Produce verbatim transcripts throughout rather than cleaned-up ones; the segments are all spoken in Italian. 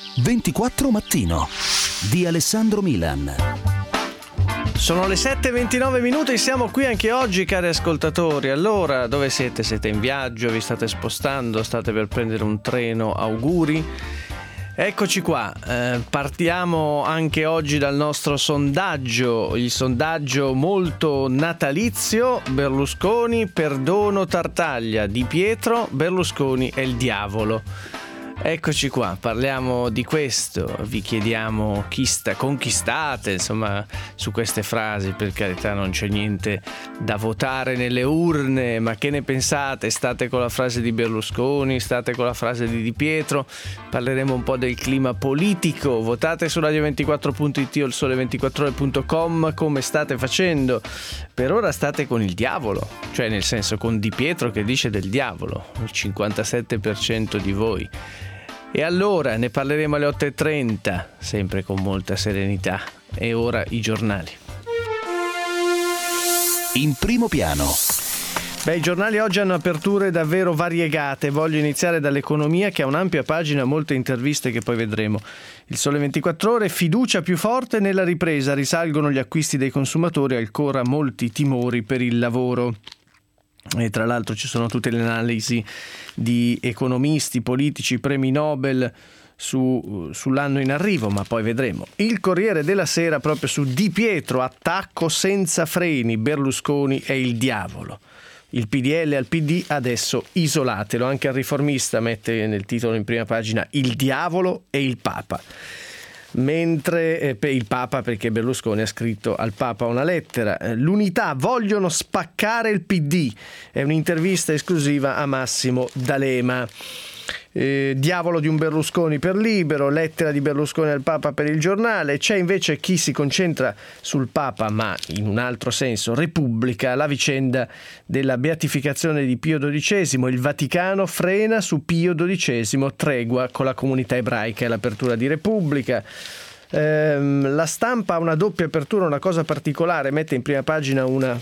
ventiquattro Mattino di Alessandro Milan. Sono le sette e ventinove minuti, siamo qui anche oggi, cari ascoltatori. Allora, dove siete? Siete in viaggio? Vi state spostando? State per prendere un treno? Auguri. Eccoci qua, eh, partiamo anche oggi dal nostro sondaggio, il sondaggio molto natalizio. Berlusconi, perdono Tartaglia. Di Pietro, Berlusconi è il diavolo. Eccoci qua, parliamo di questo, vi chiediamo chi sta, conquistate, insomma, su queste frasi. Per carità, non c'è niente da votare nelle urne, ma che ne pensate? State con la frase di Berlusconi, state con la frase di Di Pietro? Parleremo un po' del clima politico. Votate su radio ventiquattro punto it o il sole ventiquattro ore punto com. Come state facendo? Per ora state con il diavolo, cioè nel senso con Di Pietro che dice del diavolo, il cinquantasette per cento di voi. E allora ne parleremo alle otto e trenta, sempre con molta serenità. E ora i giornali. In primo piano. Beh, i giornali oggi hanno aperture davvero variegate. Voglio iniziare dall'economia, che ha un'ampia pagina, molte interviste che poi vedremo. Il Sole ventiquattro Ore, fiducia più forte nella ripresa, risalgono gli acquisti dei consumatori, ancora molti timori per il lavoro. E tra l'altro ci sono tutte le analisi di economisti, politici, premi Nobel su, sull'anno in arrivo, ma poi vedremo. Il Corriere della Sera proprio su Di Pietro, attacco senza freni, Berlusconi è il diavolo. Il P D L al P D adesso isolatelo. Anche il Riformista mette nel titolo in prima pagina il diavolo e il Papa. Mentre eh, per il Papa, perché Berlusconi ha scritto al Papa una lettera. L'Unità, vogliono spaccare il P D, è un'intervista esclusiva a Massimo D'Alema. Eh, diavolo di un Berlusconi per Libero, lettera di Berlusconi al Papa per il Giornale. C'è invece chi si concentra sul Papa, ma in un altro senso, Repubblica, la vicenda della beatificazione di Pio dodicesimo. Il Vaticano frena su Pio dodicesimo, tregua con la comunità ebraica, e l'apertura di Repubblica. Ehm, la Stampa ha una doppia apertura, una cosa particolare, mette in prima pagina una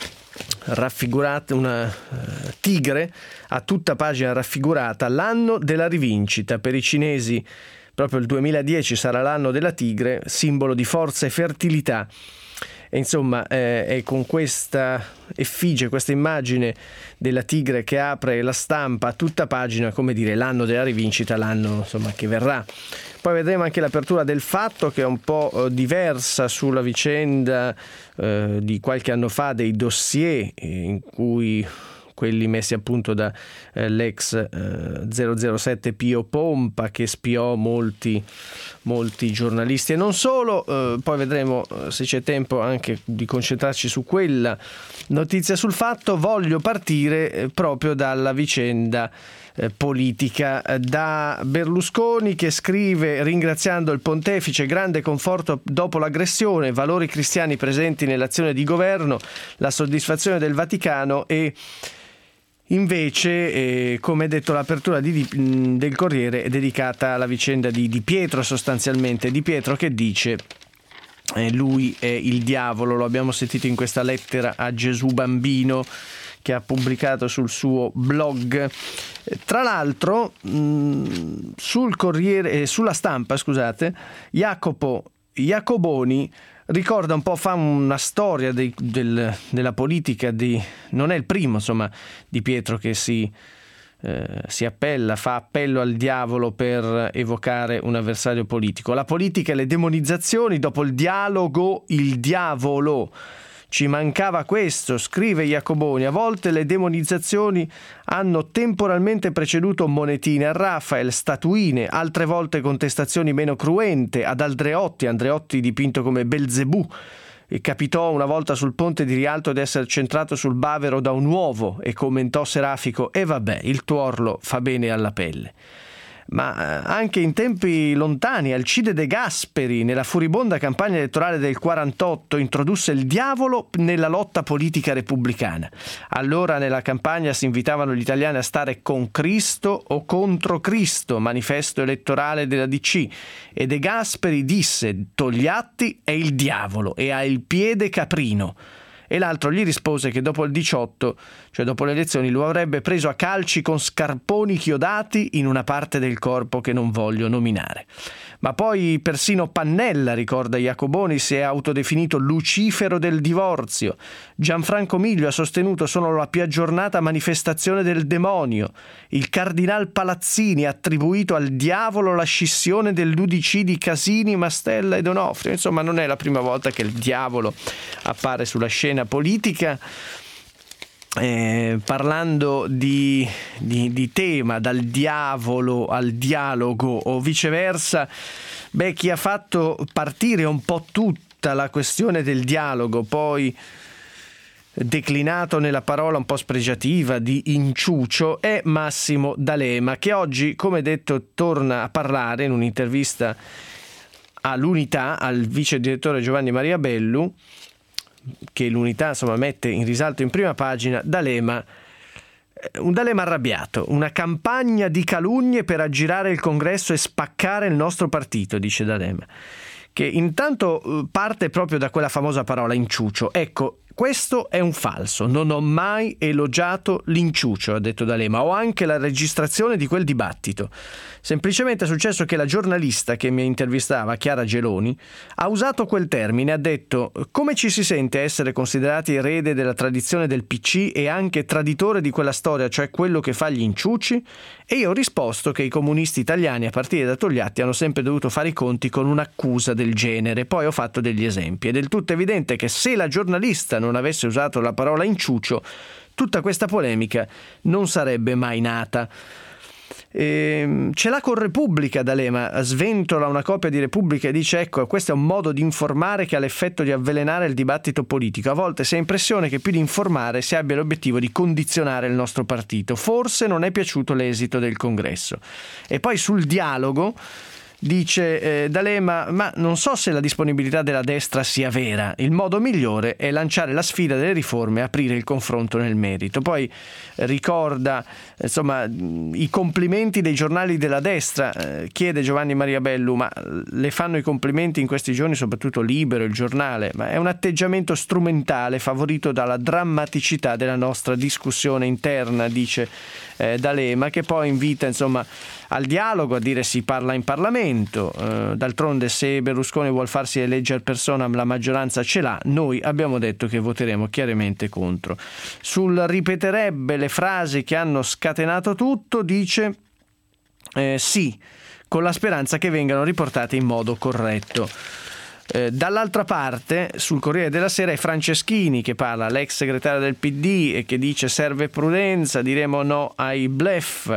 raffigurata, una uh, tigre a tutta pagina raffigurata, l'anno della rivincita. Per i cinesi proprio il duemiladieci sarà l'anno della tigre, simbolo di forza e fertilità. E insomma eh, è con questa effigie, questa immagine della tigre che apre la Stampa a tutta pagina, come dire, l'anno della rivincita, l'anno insomma che verrà. Poi vedremo anche l'apertura del Fatto, che è un po' eh, diversa sulla vicenda eh, di qualche anno fa dei dossier eh, in cui quelli messi a punto da eh, l'ex eh, zero zero sette Pio Pompa, che spiò molti, molti giornalisti e non solo. Eh, poi vedremo, eh, se c'è tempo, anche di concentrarci su quella notizia sul Fatto. Voglio partire eh, proprio dalla vicenda eh, politica, eh, da Berlusconi, che scrive, ringraziando il pontefice, grande conforto dopo l'aggressione, valori cristiani presenti nell'azione di governo, la soddisfazione del Vaticano. E invece, eh, come detto, l'apertura di, di, del Corriere è dedicata alla vicenda di Di Pietro, sostanzialmente. Di Pietro che dice eh, lui è il diavolo, lo abbiamo sentito in questa lettera a Gesù Bambino che ha pubblicato sul suo blog. Tra l'altro mh, sul Corriere, eh, sulla Stampa, scusate, Jacopo Jacoboni ricorda un po', fa una storia dei, del, della politica di, non è il primo insomma Di Pietro che si, eh, si appella, fa appello al diavolo per evocare un avversario politico. La politica e le demonizzazioni, dopo il dialogo il diavolo. Ci mancava questo, scrive Jacoboni. A volte le demonizzazioni hanno temporalmente preceduto monetine a Rafael, statuine, altre volte contestazioni meno cruente ad Andreotti, Andreotti dipinto come Belzebù. E capitò una volta sul ponte di Rialto di essere centrato sul bavero da un uovo, e commentò Serafico: e vabbè, il tuo orlo fa bene alla pelle. Ma anche in tempi lontani Alcide De Gasperi, nella furibonda campagna elettorale del quarantotto, introdusse il diavolo nella lotta politica repubblicana. Allora nella campagna si invitavano gli italiani a stare con Cristo o contro Cristo, manifesto elettorale della D C, e De Gasperi disse: Togliatti è il diavolo e ha il piede caprino. e l'altro gli rispose che dopo il diciotto, cioè dopo le elezioni, lo avrebbe preso a calci con scarponi chiodati in una parte del corpo che non voglio nominare. Ma poi persino Pannella, ricorda Iacoboni, si è autodefinito Lucifero del divorzio. Gianfranco Miglio ha sostenuto sono la più aggiornata manifestazione del demonio. Il cardinal Palazzini ha attribuito al diavolo la scissione dell'U D C di Casini, Mastella e Donofrio. Insomma, non è la prima volta che il diavolo appare sulla scena politica. Eh, parlando di, di, di tema, dal diavolo al dialogo o viceversa, beh, chi ha fatto partire un po' tutta la questione del dialogo, poi declinato nella parola un po' spregiativa di inciucio, è Massimo D'Alema, che oggi, come detto, torna a parlare in un'intervista all'Unità al vice direttore Giovanni Maria Bellu, che l'Unità insomma mette in risalto in prima pagina. D'Alema, un D'Alema arrabbiato, una campagna di calunnie per aggirare il congresso e spaccare il nostro partito, dice D'Alema, che intanto parte proprio da quella famosa parola inciucio. Ecco, questo è un falso, non ho mai elogiato l'inciucio, ha detto D'Alema, ho anche la registrazione di quel dibattito. Semplicemente è successo che la giornalista che mi intervistava, Chiara Geloni, ha usato quel termine, ha detto come ci si sente a essere considerati erede della tradizione del P C e anche traditore di quella storia, cioè quello che fa gli inciuci? E io ho risposto che i comunisti italiani a partire da Togliatti hanno sempre dovuto fare i conti con un'accusa del genere, poi ho fatto degli esempi. È del tutto evidente che se la giornalista non avesse usato la parola inciucio, tutta questa polemica non sarebbe mai nata. E ce l'ha con Repubblica D'Alema, sventola una copia di Repubblica e dice ecco, questo è un modo di informare che ha l'effetto di avvelenare il dibattito politico. A volte si ha impressione che più di informare si abbia l'obiettivo di condizionare il nostro partito. Forse non è piaciuto l'esito del congresso. E poi sul dialogo dice eh, D'Alema, ma non so se la disponibilità della destra sia vera. Il modo migliore è lanciare la sfida delle riforme e aprire il confronto nel merito. Poi eh, ricorda insomma i complimenti dei giornali della destra. Eh, chiede Giovanni Maria Bellu, ma le fanno i complimenti in questi giorni soprattutto Libero, il Giornale? Ma è un atteggiamento strumentale favorito dalla drammaticità della nostra discussione interna, dice eh, D'Alema, che poi invita insomma al dialogo, a dire si parla in Parlamento. Uh, d'altronde se Berlusconi vuol farsi eleggere persona la maggioranza ce l'ha, noi abbiamo detto che voteremo chiaramente contro. Sul ripeterebbe le frasi che hanno scatenato tutto dice eh, sì, con la speranza che vengano riportate in modo corretto. Eh, dall'altra parte sul Corriere della Sera è Franceschini che parla, l'ex segretario del P D, e che dice serve prudenza, diremo no ai bluff.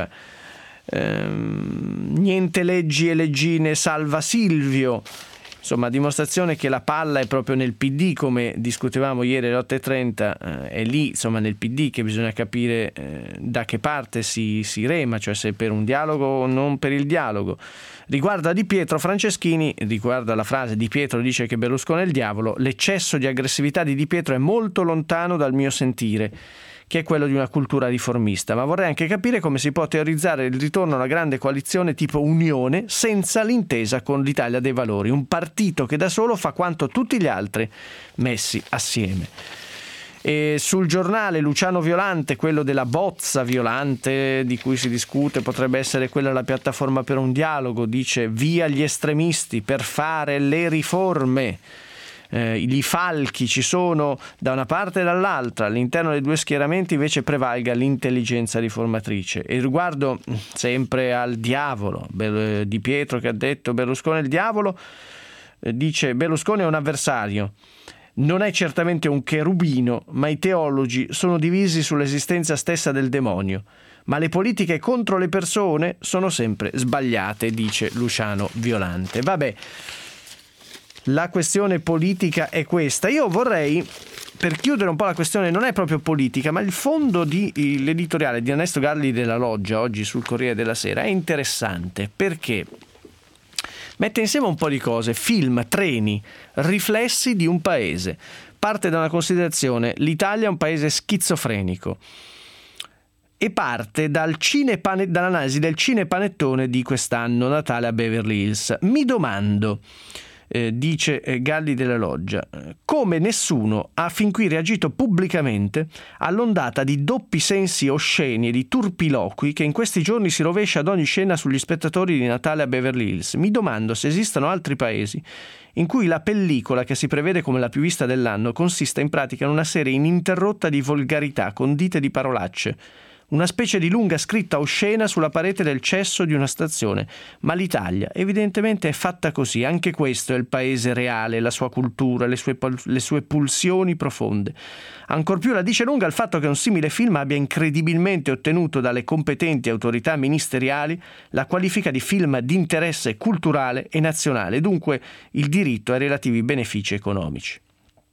Ehm, niente leggi e leggine salva Silvio, insomma dimostrazione che la palla è proprio nel P D, come discutevamo ieri alle otto e trenta, eh, è lì insomma nel P D che bisogna capire eh, da che parte si, si rema, cioè se per un dialogo o non per il dialogo. Riguarda Di Pietro, Franceschini, riguarda la frase Di Pietro dice che Berlusconi è il diavolo, l'eccesso di aggressività di Di Pietro è molto lontano dal mio sentire, che è quello di una cultura riformista, ma vorrei anche capire come si può teorizzare il ritorno a una grande coalizione tipo Unione senza l'intesa con l'Italia dei Valori, un partito che da solo fa quanto tutti gli altri messi assieme. E sul Giornale Luciano Violante, quello della bozza Violante di cui si discute, potrebbe essere quella la piattaforma per un dialogo, dice via gli estremisti per fare le riforme. Eh, I falchi ci sono da una parte e dall'altra, all'interno dei due schieramenti invece prevalga l'intelligenza riformatrice. E riguardo sempre al diavolo, Di Pietro che ha detto Berlusconi è il diavolo, eh, dice Berlusconi è un avversario, non è certamente un cherubino, ma i teologi sono divisi sull'esistenza stessa del demonio, ma le politiche contro le persone sono sempre sbagliate, dice Luciano Violante. Vabbè, la questione politica è questa. Io vorrei, per chiudere un po' la questione, non è proprio politica, ma il fondo di l'editoriale di Ernesto Galli della Loggia oggi sul Corriere della Sera è interessante perché mette insieme un po' di cose: film, treni, riflessi di un paese. Parte da una considerazione: l'Italia è un paese schizofrenico, e parte dal cinepane, dall'analisi del cinepanettone di quest'anno Natale a Beverly Hills. Mi domando, Eh, dice eh, Galli della Loggia, come nessuno ha fin qui reagito pubblicamente all'ondata di doppi sensi osceni e di turpiloqui che in questi giorni si rovescia ad ogni scena sugli spettatori di Natale a Beverly Hills. Mi domando se esistano altri paesi in cui la pellicola che si prevede come la più vista dell'anno consista in pratica in una serie ininterrotta di volgarità condite di parolacce, una specie di lunga scritta oscena sulla parete del cesso di una stazione. Ma l'Italia evidentemente è fatta così. Anche questo è il paese reale, la sua cultura, le sue, le sue pulsioni profonde. Ancor più la dice lunga il fatto che un simile film abbia incredibilmente ottenuto dalle competenti autorità ministeriali la qualifica di film di interesse culturale e nazionale, dunque il diritto ai relativi benefici economici.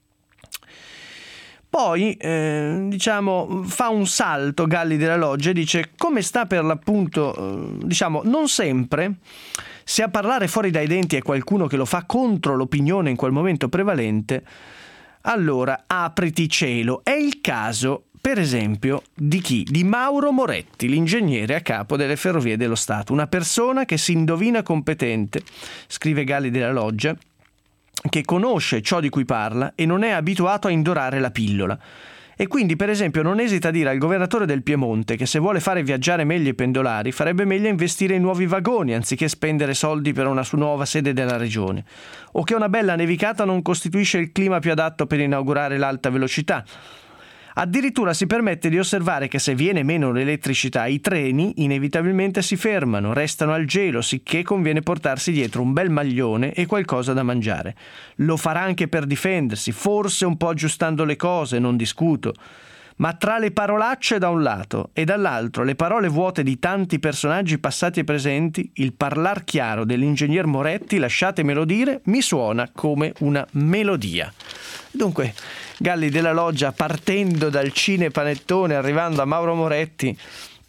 Poi, eh, diciamo, fa un salto Galli della Loggia e dice come sta per l'appunto, eh, diciamo, non sempre, se a parlare fuori dai denti è qualcuno che lo fa contro l'opinione in quel momento prevalente, allora apriti cielo. È il caso, per esempio, di chi? Di Mauro Moretti, l'ingegnere a capo delle Ferrovie dello Stato, una persona che si indovina competente, scrive Galli della Loggia, che conosce ciò di cui parla e non è abituato a indorare la pillola. E quindi, per esempio, non esita a dire al governatore del Piemonte che se vuole fare viaggiare meglio i pendolari farebbe meglio investire in nuovi vagoni anziché spendere soldi per una nuova sede della regione, o che una bella nevicata non costituisce il clima più adatto per inaugurare l'alta velocità. Addirittura si permette di osservare che se viene meno l'elettricità i treni inevitabilmente si fermano, restano al gelo, sicché conviene portarsi dietro un bel maglione e qualcosa da mangiare. Lo farà anche per difendersi, forse un po' aggiustando le cose, non discuto. Ma tra le parolacce da un lato e dall'altro le parole vuote di tanti personaggi passati e presenti, il parlar chiaro dell'ingegner Moretti, lasciatemelo dire, mi suona come una melodia. Dunque, Galli della Loggia, partendo dal cinepanettone, arrivando a Mauro Moretti,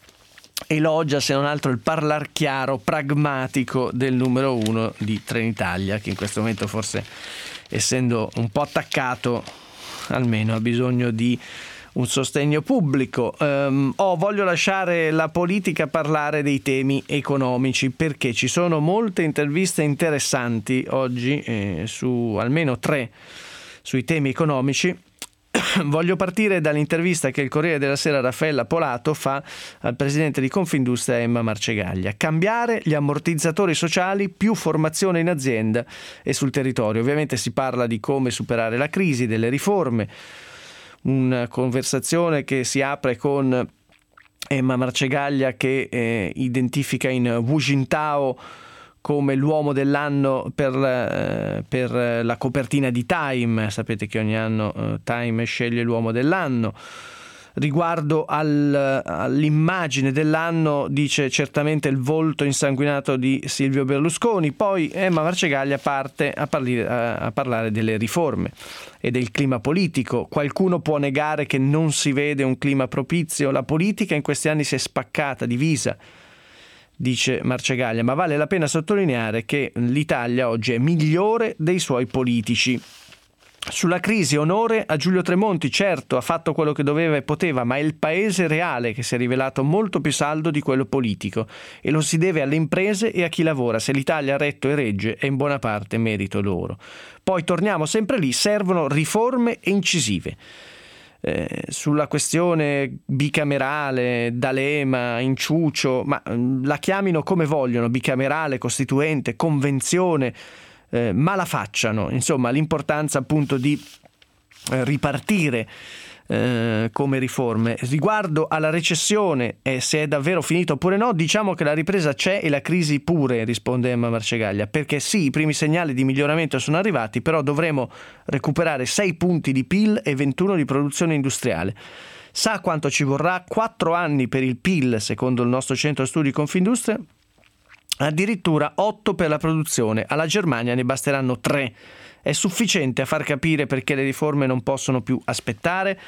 elogia se non altro il parlar chiaro, pragmatico del numero uno di Trenitalia, che in questo momento forse, essendo un po' attaccato, almeno ha bisogno di un sostegno pubblico. Um, oh, voglio lasciare la politica parlare dei temi economici, perché ci sono molte interviste interessanti oggi, eh, su almeno tre sui temi economici. Voglio partire dall'intervista che il Corriere della Sera Raffaella Polato fa al presidente di Confindustria Emma Marcegaglia. Cambiare gli ammortizzatori sociali, più formazione in azienda e sul territorio. Ovviamente si parla di come superare la crisi, delle riforme. Una conversazione che si apre con Emma Marcegaglia che eh, identifica in Wu Jintao come l'uomo dell'anno per, eh, per la copertina di Time. Sapete che ogni anno eh, Time sceglie l'uomo dell'anno. Riguardo al, all'immagine dell'anno dice certamente il volto insanguinato di Silvio Berlusconi. Poi Emma Marcegaglia parte a, parli, a, a parlare delle riforme e del clima politico. Qualcuno può negare che non si vede un clima propizio? La politica in questi anni si è spaccata, divisa, dice Marcegaglia, ma vale la pena sottolineare che l'Italia oggi è migliore dei suoi politici. Sulla crisi, onore a Giulio Tremonti, certo ha fatto quello che doveva e poteva, ma è il paese reale che si è rivelato molto più saldo di quello politico e lo si deve alle imprese e a chi lavora. Se l'Italia ha retto e regge è in buona parte merito loro. Poi torniamo sempre lì, servono riforme e incisive. Eh, sulla questione bicamerale, D'Alema, Inciucio, ma la chiamino come vogliono, bicamerale, costituente, convenzione, eh, ma la facciano. Insomma, l'importanza appunto di eh, ripartire eh, come riforme. Riguardo alla recessione e eh, se è davvero finito oppure no, diciamo che la ripresa c'è e la crisi pure, risponde Emma Marcegaglia, perché sì, i primi segnali di miglioramento sono arrivati, però dovremo recuperare sei punti di P I L e ventuno di produzione industriale. Sa quanto ci vorrà? Quattro anni per il P I L, secondo il nostro centro studi Confindustria, addirittura otto per la produzione. Alla Germania ne basteranno tre. È sufficiente a far capire perché le riforme non possono più aspettare?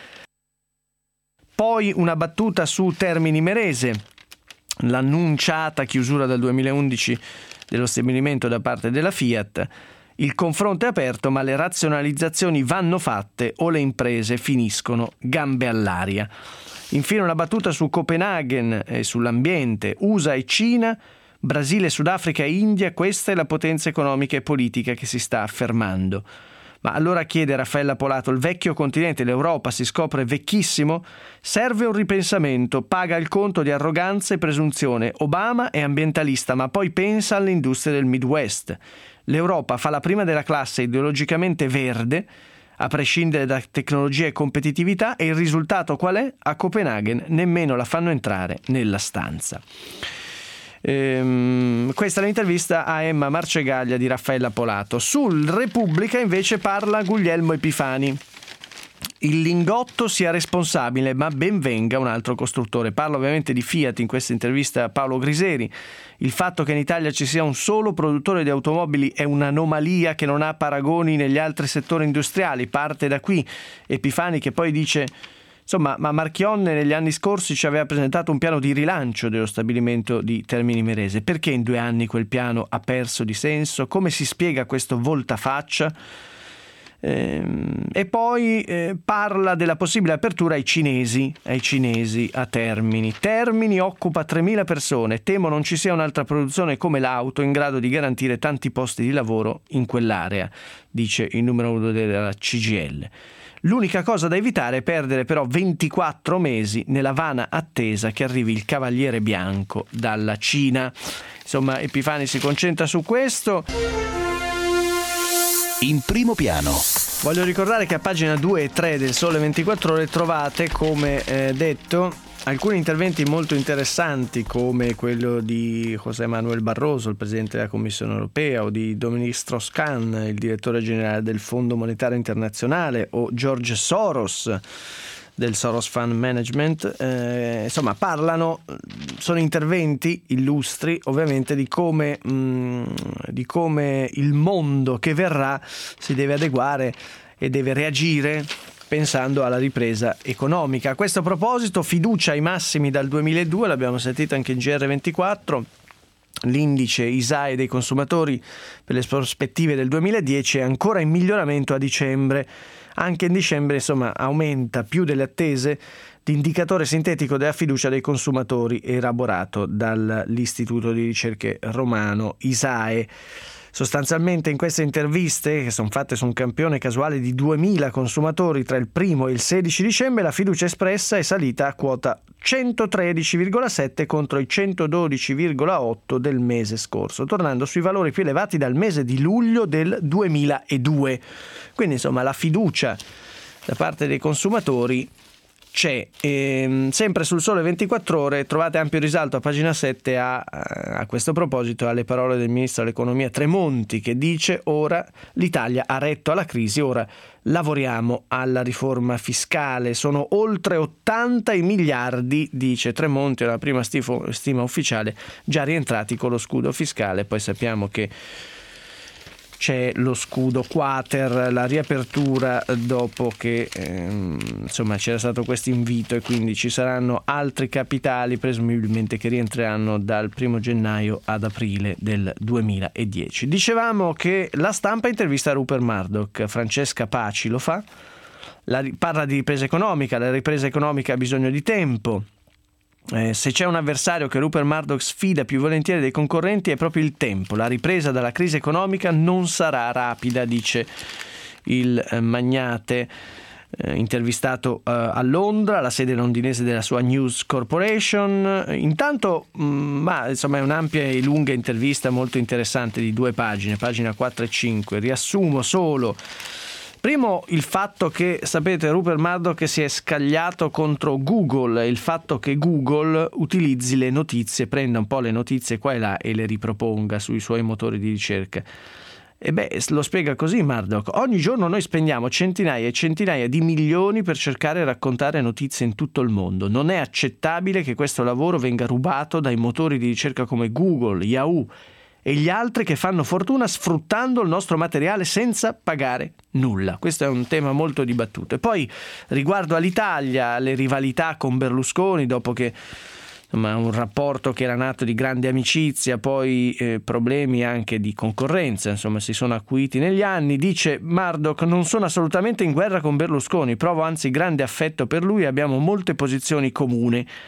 Poi una battuta su Termini Imerese, l'annunciata chiusura dal duemilaundici dello stabilimento da parte della Fiat. Il confronto è aperto, ma le razionalizzazioni vanno fatte o le imprese finiscono gambe all'aria. Infine una battuta su Copenaghen e sull'ambiente. U S A e Cina Brasile, Sudafrica e India, questa è la potenza economica e politica che si sta affermando. Ma allora chiede Raffaella Polato, il vecchio continente, l'Europa, si scopre vecchissimo? Serve un ripensamento, paga il conto di arroganza e presunzione. Obama è ambientalista, ma poi pensa all'industria del Midwest. L'Europa fa la prima della classe ideologicamente verde, a prescindere da tecnologia e competitività, e il risultato qual è? A Copenaghen nemmeno la fanno entrare nella stanza. Ehm, questa è l'intervista a Emma Marcegaglia di Raffaella Polato. Sul Repubblica invece parla Guglielmo Epifani. Il Lingotto sia responsabile, ma ben venga un altro costruttore. Parla ovviamente di Fiat in questa intervista a Paolo Griseri. Il fatto che in Italia ci sia un solo produttore di automobili è un'anomalia che non ha paragoni negli altri settori industriali. Parte da qui Epifani, che poi dice: insomma, ma Marchionne negli anni scorsi ci aveva presentato un piano di rilancio dello stabilimento di Termini Imerese. Perché in due anni quel piano ha perso di senso? Come si spiega questo voltafaccia? Ehm, e poi eh, parla della possibile apertura ai cinesi, ai cinesi a Termini. Termini occupa tremila persone, temo non ci sia un'altra produzione come l'auto in grado di garantire tanti posti di lavoro in quell'area, dice il numero uno della C G I L. L'unica cosa da evitare è perdere però ventiquattro mesi nella vana attesa che arrivi il Cavaliere Bianco dalla Cina. Insomma, Epifani si concentra su questo. In primo piano. Voglio ricordare che a pagina due e tre del Sole ventiquattro Ore trovate, come eh, detto, alcuni interventi molto interessanti, come quello di José Manuel Barroso, il presidente della Commissione europea, o di Dominique Strauss-Kahn, il direttore generale del Fondo Monetario Internazionale, o George Soros del Soros Fund Management. Eh, insomma, parlano, sono interventi illustri ovviamente di come, mh, di come il mondo che verrà si deve adeguare e deve reagire pensando alla ripresa economica. A questo proposito, fiducia ai massimi dal duemiladue, l'abbiamo sentito anche in G R ventiquattro. L'indice I S A E dei consumatori per le prospettive del duemiladieci è ancora in miglioramento a dicembre. Anche in dicembre, insomma, aumenta più delle attese l'indicatore sintetico della fiducia dei consumatori elaborato dall'Istituto di Ricerche Romano I S A E. Sostanzialmente in queste interviste, che sono fatte su un campione casuale di duemila consumatori tra il primo e il sedici dicembre, la fiducia espressa è salita a quota centotredici virgola sette contro i centododici virgola otto del mese scorso, tornando sui valori più elevati dal mese di luglio del duemiladue. Quindi insomma la fiducia da parte dei consumatori c'è. E, sempre sul Sole ventiquattro Ore trovate ampio risalto a pagina sette a, a questo proposito alle parole del ministro dell'economia Tremonti, che dice: ora l'Italia ha retto alla crisi, ora lavoriamo alla riforma fiscale. Sono oltre ottanta i miliardi, dice Tremonti, la prima stifo, stima ufficiale, già rientrati con lo scudo fiscale. Poi sappiamo che c'è lo scudo quater, la riapertura dopo che ehm, insomma c'era stato questo invito, e quindi ci saranno altri capitali presumibilmente che rientreranno dal primo gennaio ad aprile del duemiladieci. Dicevamo che La Stampa intervista Rupert Murdoch, Francesca Paci lo fa, la, parla di ripresa economica. La ripresa economica ha bisogno di tempo. Eh, se c'è un avversario che Rupert Murdoch sfida più volentieri dei concorrenti è proprio il tempo. La ripresa dalla crisi economica non sarà rapida, dice il eh, magnate eh, intervistato eh, a Londra, la sede londinese della sua News Corporation. Intanto mh, ma insomma è un'ampia e lunga intervista molto interessante di due pagine, pagina quattro e cinque. Riassumo solo. Primo, il fatto che, sapete, Rupert Murdoch si è scagliato contro Google, il fatto che Google utilizzi le notizie, prenda un po' le notizie qua e là e le riproponga sui suoi motori di ricerca. E beh, lo spiega così Murdoch: ogni giorno noi spendiamo centinaia e centinaia di milioni per cercare e raccontare notizie in tutto il mondo. Non è accettabile che questo lavoro venga rubato dai motori di ricerca come Google, Yahoo e gli altri che fanno fortuna sfruttando il nostro materiale senza pagare nulla. Questo è un tema molto dibattuto. E poi riguardo all'Italia, le rivalità con Berlusconi, dopo che insomma un rapporto che era nato di grande amicizia, poi eh, problemi anche di concorrenza, insomma si sono acuiti negli anni. Dice Murdoch: non sono assolutamente in guerra con Berlusconi, provo anzi grande affetto per lui, abbiamo molte posizioni comuni.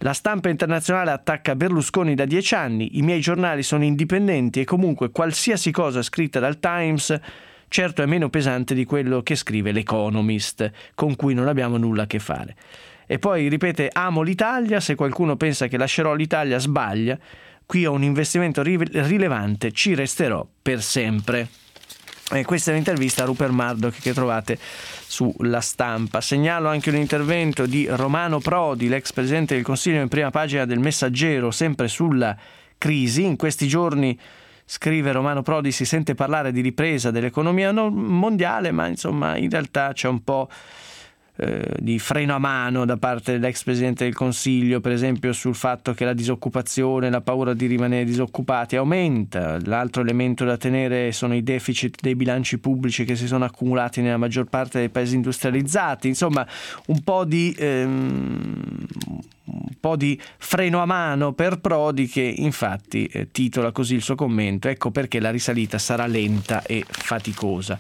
La stampa internazionale attacca Berlusconi da dieci anni, i miei giornali sono indipendenti e comunque qualsiasi cosa scritta dal Times certo è meno pesante di quello che scrive l'Economist, con cui non abbiamo nulla a che fare. E poi ripete: amo l'Italia, se qualcuno pensa che lascerò l'Italia sbaglia, qui ho un investimento rilevante, ci resterò per sempre. E questa è un'intervista a Rupert Murdoch che trovate sulla Stampa. Segnalo anche un intervento di Romano Prodi, l'ex presidente del Consiglio, in prima pagina del Messaggero, sempre sulla crisi. In questi giorni, scrive Romano Prodi, si sente parlare di ripresa dell'economia mondiale, ma insomma in realtà c'è un po' eh, di freno a mano da parte dell'ex presidente del Consiglio, per esempio sul fatto che la disoccupazione, la paura di rimanere disoccupati aumenta. L'altro elemento da tenere sono i deficit dei bilanci pubblici che si sono accumulati nella maggior parte dei paesi industrializzati. Insomma, un po' di ehm, un po' di freno a mano per Prodi, che infatti eh, titola così il suo commento: ecco perché la risalita sarà lenta e faticosa.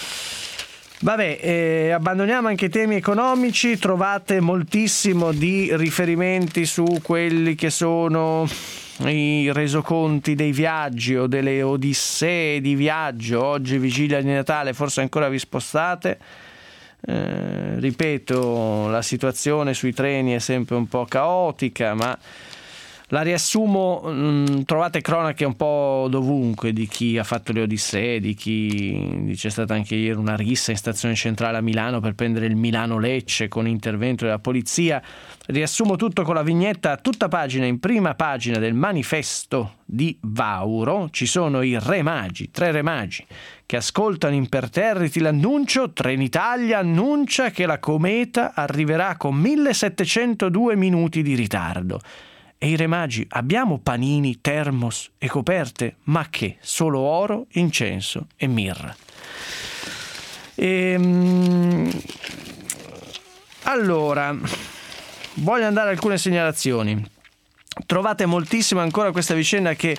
Vabbè, eh, abbandoniamo anche i temi economici. Trovate moltissimo di riferimenti su quelli che sono i resoconti dei viaggi o delle odissee di viaggio. Oggi vigilia di Natale, forse ancora vi spostate. Eh, ripeto, la situazione sui treni è sempre un po' caotica, ma la riassumo. Mh, trovate cronache un po' dovunque di chi ha fatto le odissee, di chi c'è stata anche ieri una rissa in stazione centrale a Milano per prendere il Milano-Lecce con intervento della polizia. Riassumo tutto con la vignetta a tutta pagina, in prima pagina del Manifesto di Vauro. Ci sono i re magi, tre re magi che ascoltano imperterriti l'annuncio. Trenitalia annuncia che la cometa arriverà con millesettecentodue minuti di ritardo. E i re magi: abbiamo panini, termos e coperte? Ma che? Solo oro, incenso e mirra. E, allora, voglio andare a alcune segnalazioni. Trovate moltissimo ancora questa vicenda che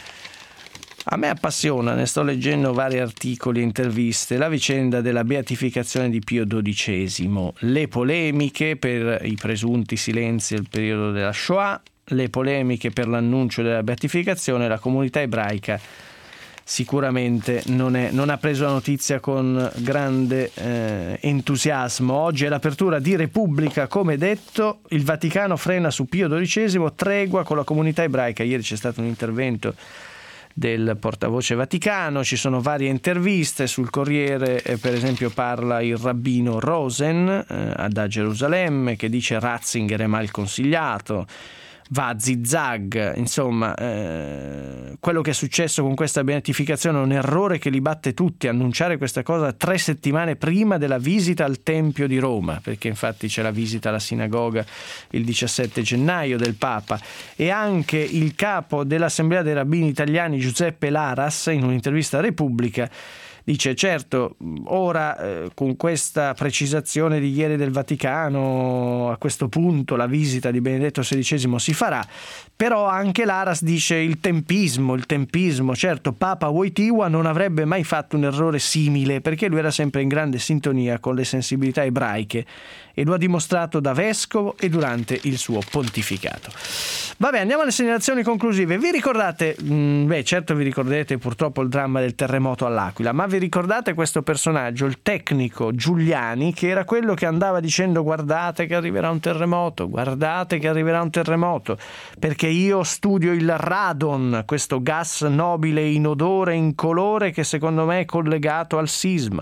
a me appassiona, ne sto leggendo vari articoli e interviste, la vicenda della beatificazione di Pio dodicesimo, le polemiche per i presunti silenzi del periodo della Shoah, le polemiche per l'annuncio della beatificazione. La comunità ebraica sicuramente non, è, non ha preso la notizia con grande eh, entusiasmo. Oggi è l'apertura di Repubblica, come detto, il Vaticano frena su Pio dodicesimo, tregua con la comunità ebraica. Ieri c'è stato un intervento del portavoce Vaticano, ci sono varie interviste sul Corriere, eh, per esempio parla il rabbino Rosen eh, da Gerusalemme, che dice Ratzinger è mal consigliato, va a zigzag. Insomma, eh, quello che è successo con questa beatificazione è un errore che li batte tutti. Annunciare questa cosa tre settimane prima della visita al Tempio di Roma, perché infatti c'è la visita alla sinagoga il diciassette gennaio del Papa. E anche il capo dell'Assemblea dei Rabbini Italiani, Giuseppe Laras, in un'intervista a Repubblica dice: certo, ora eh, con questa precisazione di ieri del Vaticano, a questo punto la visita di Benedetto sedicesimo si farà, però anche l'Aras dice il tempismo, il tempismo, certo Papa Wojtyła non avrebbe mai fatto un errore simile, perché lui era sempre in grande sintonia con le sensibilità ebraiche e lo ha dimostrato da vescovo e durante il suo pontificato. Vabbè, andiamo alle segnalazioni conclusive. Vi ricordate, mh, beh certo vi ricorderete purtroppo il dramma del terremoto all'Aquila, ma vi ricordate questo personaggio, il tecnico Giuliani, che era quello che andava dicendo guardate che arriverà un terremoto, guardate che arriverà un terremoto, perché io studio il radon, questo gas nobile inodore incolore che secondo me è collegato al sisma.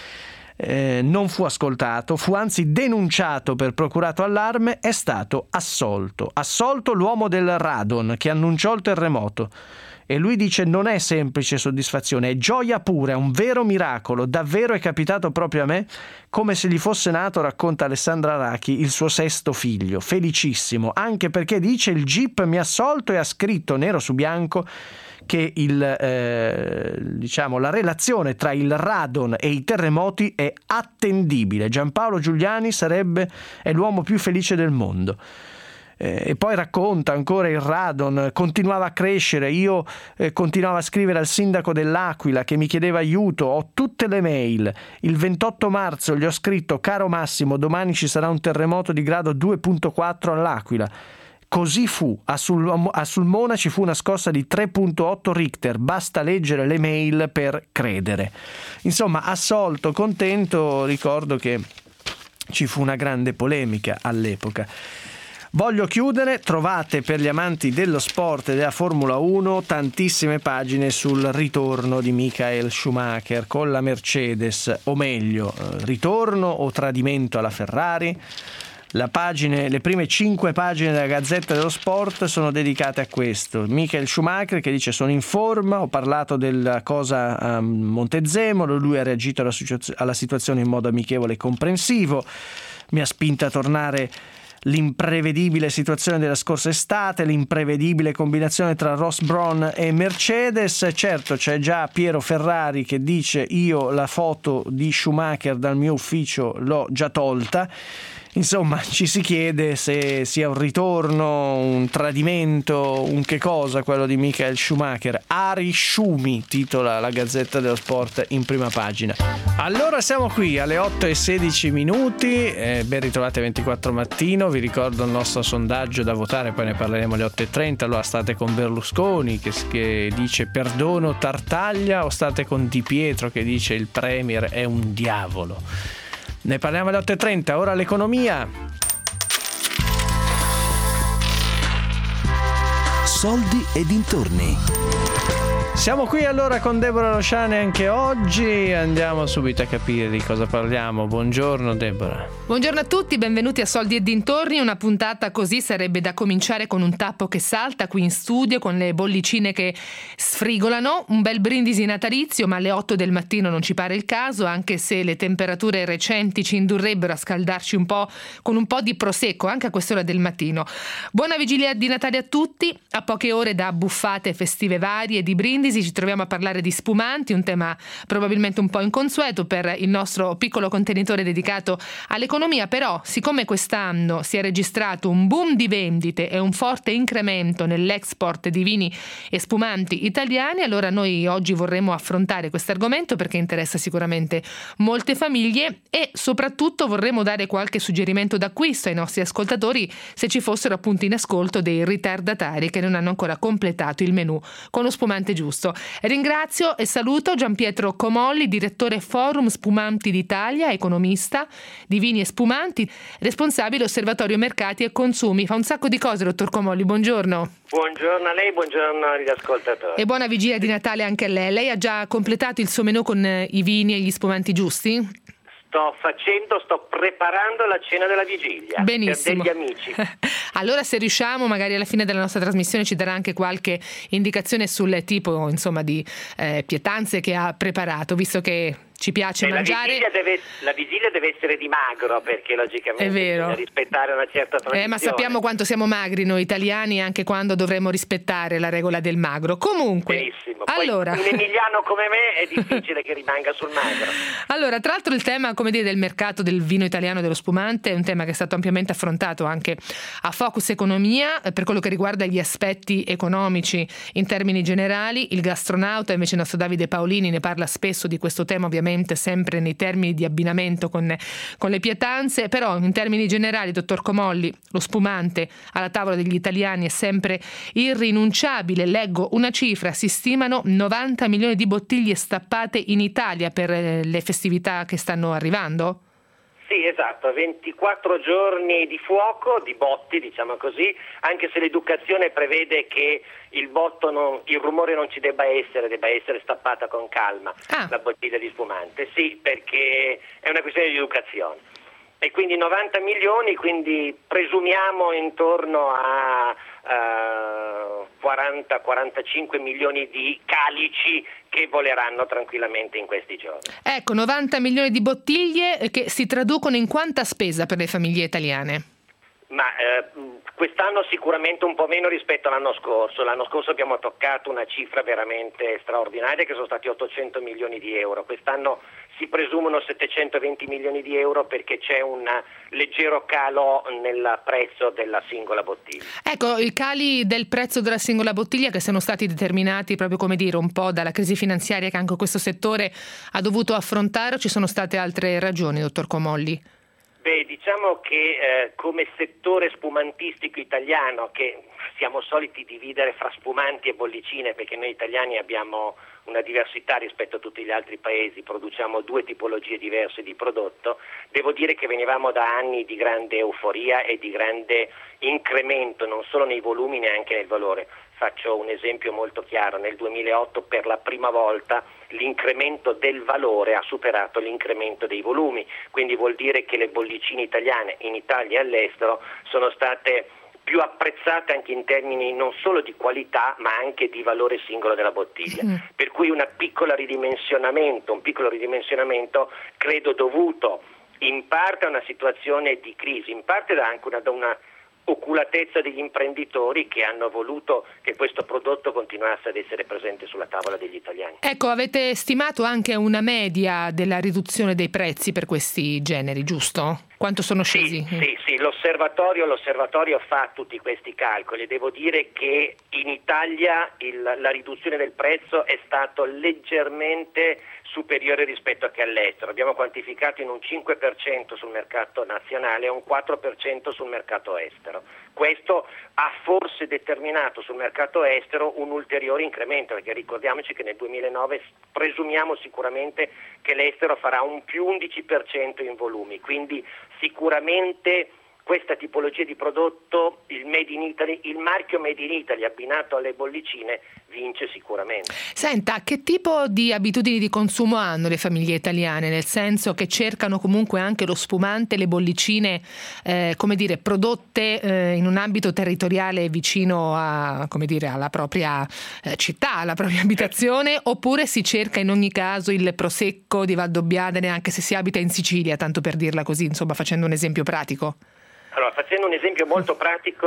Eh, non fu ascoltato, fu anzi denunciato per procurato allarme, è stato assolto. Assolto l'uomo del radon che annunciò il terremoto. E lui dice non è semplice soddisfazione, è gioia pura, è un vero miracolo, davvero è capitato proprio a me, come se gli fosse nato, racconta Alessandra Rachi, il suo sesto figlio, felicissimo, anche perché dice il G I P mi ha assolto e ha scritto nero su bianco che il, eh, diciamo, la relazione tra il radon e i terremoti è attendibile. Giampaolo Giuliani sarebbe è l'uomo più felice del mondo. E poi racconta ancora il radon continuava a crescere, io eh, continuavo a scrivere al sindaco dell'Aquila che mi chiedeva aiuto, ho tutte le mail, il ventotto marzo gli ho scritto caro Massimo, domani ci sarà un terremoto di grado due virgola quattro all'Aquila, Così fu, a, Sul- a Sulmona ci fu una scossa di tre virgola otto Richter, basta leggere le mail per credere. Insomma, assolto, contento, ricordo che ci fu una grande polemica all'epoca. Voglio chiudere, trovate per gli amanti dello sport e della Formula uno tantissime pagine sul ritorno di Michael Schumacher con la Mercedes, o meglio, ritorno o tradimento alla Ferrari. La pagine, le prime cinque pagine della Gazzetta dello Sport sono dedicate a questo. Michael Schumacher che dice: sono in forma, ho parlato della cosa a Montezemolo, lui ha reagito alla, alla situazione in modo amichevole e comprensivo, mi ha spinto a tornare l'imprevedibile situazione della scorsa estate, l'imprevedibile combinazione tra Ross Brawn e Mercedes. Certo, c'è già Piero Ferrari che dice: io la foto di Schumacher dal mio ufficio l'ho già tolta. Insomma, ci si chiede se sia un ritorno, un tradimento, un che cosa quello di Michael Schumacher. Ari Schumi titola la Gazzetta dello Sport in prima pagina. Allora siamo qui alle otto e sedici minuti, eh, ben ritrovati a ventiquattro Mattino. Vi ricordo il nostro sondaggio da votare, poi ne parleremo alle otto e trenta. Allora state con Berlusconi che, che dice perdono Tartaglia, o state con Di Pietro che dice il Premier è un diavolo? Ne parliamo alle otto e trenta, ora l'economia. Soldi e dintorni. Siamo qui allora con Deborah Rosciani anche oggi, andiamo subito a capire di cosa parliamo. Buongiorno Deborah. Buongiorno a tutti, benvenuti a Soldi e dintorni. Una puntata così sarebbe da cominciare con un tappo che salta qui in studio, con le bollicine che sfrigolano, un bel brindisi natalizio, ma alle otto del mattino non ci pare il caso, anche se le temperature recenti ci indurrebbero a scaldarci un po' con un po' di prosecco anche a quest'ora del mattino. Buona vigilia di Natale a tutti, a poche ore da buffate festive varie e di brindisi ci troviamo a parlare di spumanti, un tema probabilmente un po' inconsueto per il nostro piccolo contenitore dedicato all'economia, però siccome quest'anno si è registrato un boom di vendite e un forte incremento nell'export di vini e spumanti italiani, allora noi oggi vorremmo affrontare questo argomento perché interessa sicuramente molte famiglie e soprattutto vorremmo dare qualche suggerimento d'acquisto ai nostri ascoltatori se ci fossero appunto in ascolto dei ritardatari che non hanno ancora completato il menù con lo spumante giusto. Ringrazio e saluto Gianpietro Comolli, direttore Forum Spumanti d'Italia, economista di vini e spumanti, responsabile osservatorio mercati e consumi. Fa un sacco di cose, dottor Comolli, buongiorno. Buongiorno a lei, buongiorno agli ascoltatori. E buona vigilia di Natale anche a lei. Lei ha già completato il suo menù con i vini e gli spumanti giusti? Sto facendo, sto preparando la cena della vigilia. Benissimo. Per degli amici. Allora se riusciamo magari alla fine della nostra trasmissione ci darà anche qualche indicazione sul tipo insomma di eh, pietanze che ha preparato, visto che ci piace Beh, mangiare. La vigilia, deve, la vigilia deve essere di magro perché logicamente è vero. bisogna rispettare una certa tradizione. Eh, ma sappiamo quanto siamo magri noi italiani, anche quando dovremmo rispettare la regola del magro. Comunque, benissimo. allora... Poi un emiliano come me è difficile che rimanga sul magro. Allora, tra l'altro il tema, come dire, del mercato del vino italiano e dello spumante è un tema che è stato ampiamente affrontato anche a Focus Economia per quello che riguarda gli aspetti economici in termini generali. Il gastronauta, invece, il nostro Davide Paolini, ne parla spesso di questo tema, ovviamente sempre nei termini di abbinamento con, con le pietanze, però in termini generali, dottor Comolli, lo spumante alla tavola degli italiani è sempre irrinunciabile. Leggo una cifra, si stimano novanta milioni di bottiglie stappate in Italia per le festività che stanno arrivando? Sì, esatto, ventiquattro giorni di fuoco, di botti, diciamo così, anche se l'educazione prevede che il botto, non, il rumore non ci debba essere, debba essere stappata con calma ah. la bottiglia di spumante. Sì, perché è una questione di educazione. E quindi novanta milioni, quindi presumiamo intorno a uh, quaranta quarantacinque milioni di calici che voleranno tranquillamente in questi giorni. Ecco, novanta milioni di bottiglie che si traducono in quanta spesa per le famiglie italiane? Ma eh, quest'anno sicuramente un po' meno rispetto all'anno scorso. L'anno scorso abbiamo toccato una cifra veramente straordinaria che sono stati ottocento milioni di euro. Quest'anno si presumono settecentoventi milioni di euro perché c'è un leggero calo nel prezzo della singola bottiglia. Ecco, i cali del prezzo della singola bottiglia che sono stati determinati proprio, come dire, un po' dalla crisi finanziaria che anche questo settore ha dovuto affrontare, o ci sono state altre ragioni, dottor Comolli? Beh, diciamo che eh, come settore spumantistico italiano, che siamo soliti dividere fra spumanti e bollicine, perché noi italiani abbiamo una diversità rispetto a tutti gli altri paesi, produciamo due tipologie diverse di prodotto, devo dire che venivamo da anni di grande euforia e di grande incremento, non solo nei volumi, neanche nel valore. Faccio un esempio molto chiaro: nel duemilaotto per la prima volta l'incremento del valore ha superato l'incremento dei volumi, quindi vuol dire che le bollicine italiane in Italia e all'estero sono state più apprezzate anche in termini non solo di qualità ma anche di valore singolo della bottiglia, mm. per cui una piccola ridimensionamento, un piccolo ridimensionamento credo dovuto in parte a una situazione di crisi, in parte da anche una, da una oculatezza degli imprenditori che hanno voluto che questo prodotto continuasse ad essere presente sulla tavola degli italiani. Ecco, avete stimato anche una media della riduzione dei prezzi per questi generi, giusto? Quanto sono scesi? Sì, sì, sì. L'osservatorio, l'osservatorio fa tutti questi calcoli. Devo dire che in Italia il, la riduzione del prezzo è stato leggermente superiore rispetto a che all'estero. Abbiamo quantificato in un cinque per cento sul mercato nazionale e un quattro per cento sul mercato estero. Questo ha forse determinato sul mercato estero un ulteriore incremento, perché ricordiamoci che nel duemilanove presumiamo sicuramente che l'estero farà un più undici per cento in volumi, quindi sicuramente questa tipologia di prodotto, il Made in Italy, il marchio Made in Italy abbinato alle bollicine vince sicuramente. Senta, che tipo di abitudini di consumo hanno le famiglie italiane? Nel senso che cercano comunque anche lo spumante, le bollicine, eh, come dire, prodotte eh, in un ambito territoriale vicino a, come dire, alla propria eh, città, alla propria abitazione, oppure si cerca in ogni caso il prosecco di Valdobbiadene anche se si abita in Sicilia, tanto per dirla così, insomma, facendo un esempio pratico? Allora, facendo un esempio molto pratico,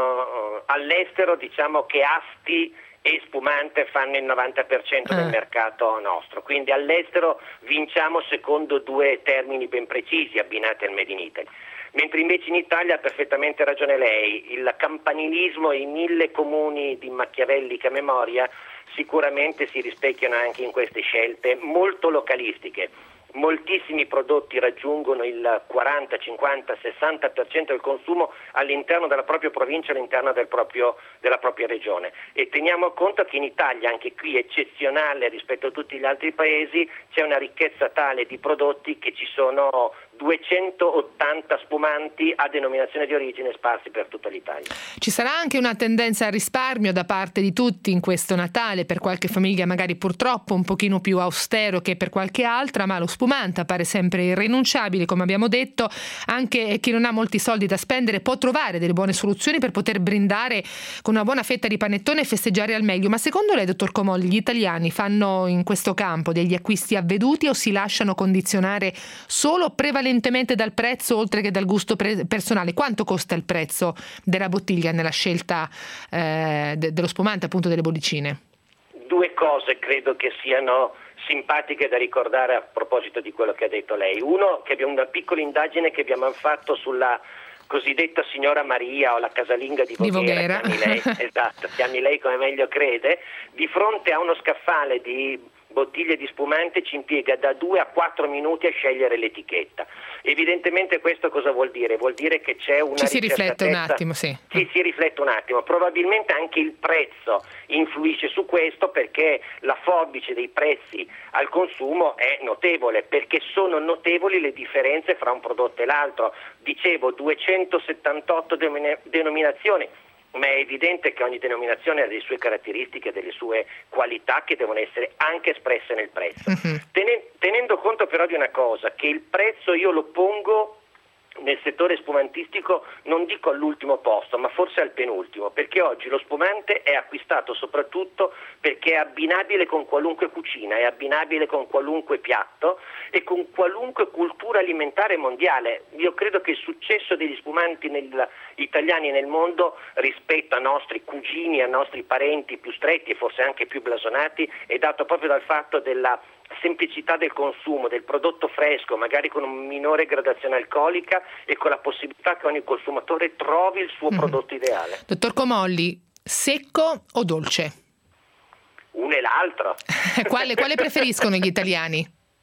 uh, all'estero diciamo che Asti e spumante fanno il novanta per cento del mercato nostro, quindi all'estero vinciamo secondo due termini ben precisi abbinati al Made in Italy. Mentre invece in Italia ha perfettamente ragione lei, il campanilismo e i mille comuni di machiavellica memoria sicuramente si rispecchiano anche in queste scelte molto localistiche. Moltissimi prodotti raggiungono il quaranta, cinquanta, sessanta per cento del consumo all'interno della propria provincia, all'interno del proprio, della propria regione, e teniamo conto che in Italia, anche qui eccezionale rispetto a tutti gli altri paesi, c'è una ricchezza tale di prodotti che ci sono duecentottanta spumanti a denominazione di origine sparsi per tutta l'Italia. Ci sarà anche una tendenza al risparmio da parte di tutti in questo Natale, per qualche famiglia magari purtroppo un pochino più austero che per qualche altra, ma lo spumante appare sempre irrinunciabile, come abbiamo detto. Anche chi non ha molti soldi da spendere può trovare delle buone soluzioni per poter brindare con una buona fetta di panettone e festeggiare al meglio. Ma secondo lei, dottor Comolli, gli italiani fanno in questo campo degli acquisti avveduti o si lasciano condizionare solo prevalentemente dal prezzo oltre che dal gusto pre- personale? Quanto costa il prezzo della bottiglia nella scelta eh, de- dello spumante, appunto delle bollicine? Due cose credo che siano simpatiche da ricordare a proposito di quello che ha detto lei. Uno, che abbiamo una piccola indagine che abbiamo fatto sulla cosiddetta signora Maria o la casalinga di Voghera, di Voghera. Chiami lei, esatto, chiami lei come meglio crede, di fronte a uno scaffale di bottiglie di spumante ci impiega da due a quattro minuti a scegliere l'etichetta. Evidentemente questo cosa vuol dire? Vuol dire che c'è una ci si riflette un attimo, sì. Ci si riflette un attimo. Probabilmente anche il prezzo influisce su questo, perché la forbice dei prezzi al consumo è notevole, perché sono notevoli le differenze fra un prodotto e l'altro. Dicevo duecentosettantotto denominazioni, ma è evidente che ogni denominazione ha delle sue caratteristiche, delle sue qualità che devono essere anche espresse nel prezzo. Uh-huh. Tene, tenendo conto però di una cosa, che il prezzo io lo pongo nel settore spumantistico non dico all'ultimo posto, ma forse al penultimo, perché oggi lo spumante è acquistato soprattutto perché è abbinabile con qualunque cucina, è abbinabile con qualunque piatto e con qualunque cultura alimentare mondiale. Io credo che il successo degli spumanti nel, italiani nel mondo rispetto a nostri cugini, a nostri parenti più stretti e forse anche più blasonati è dato proprio dal fatto della semplicità del consumo, del prodotto fresco, magari con una minore gradazione alcolica e con la possibilità che ogni consumatore trovi il suo mm. prodotto ideale. Dottor Comolli, secco o dolce? Uno e l'altro. quale, quale preferiscono gli italiani?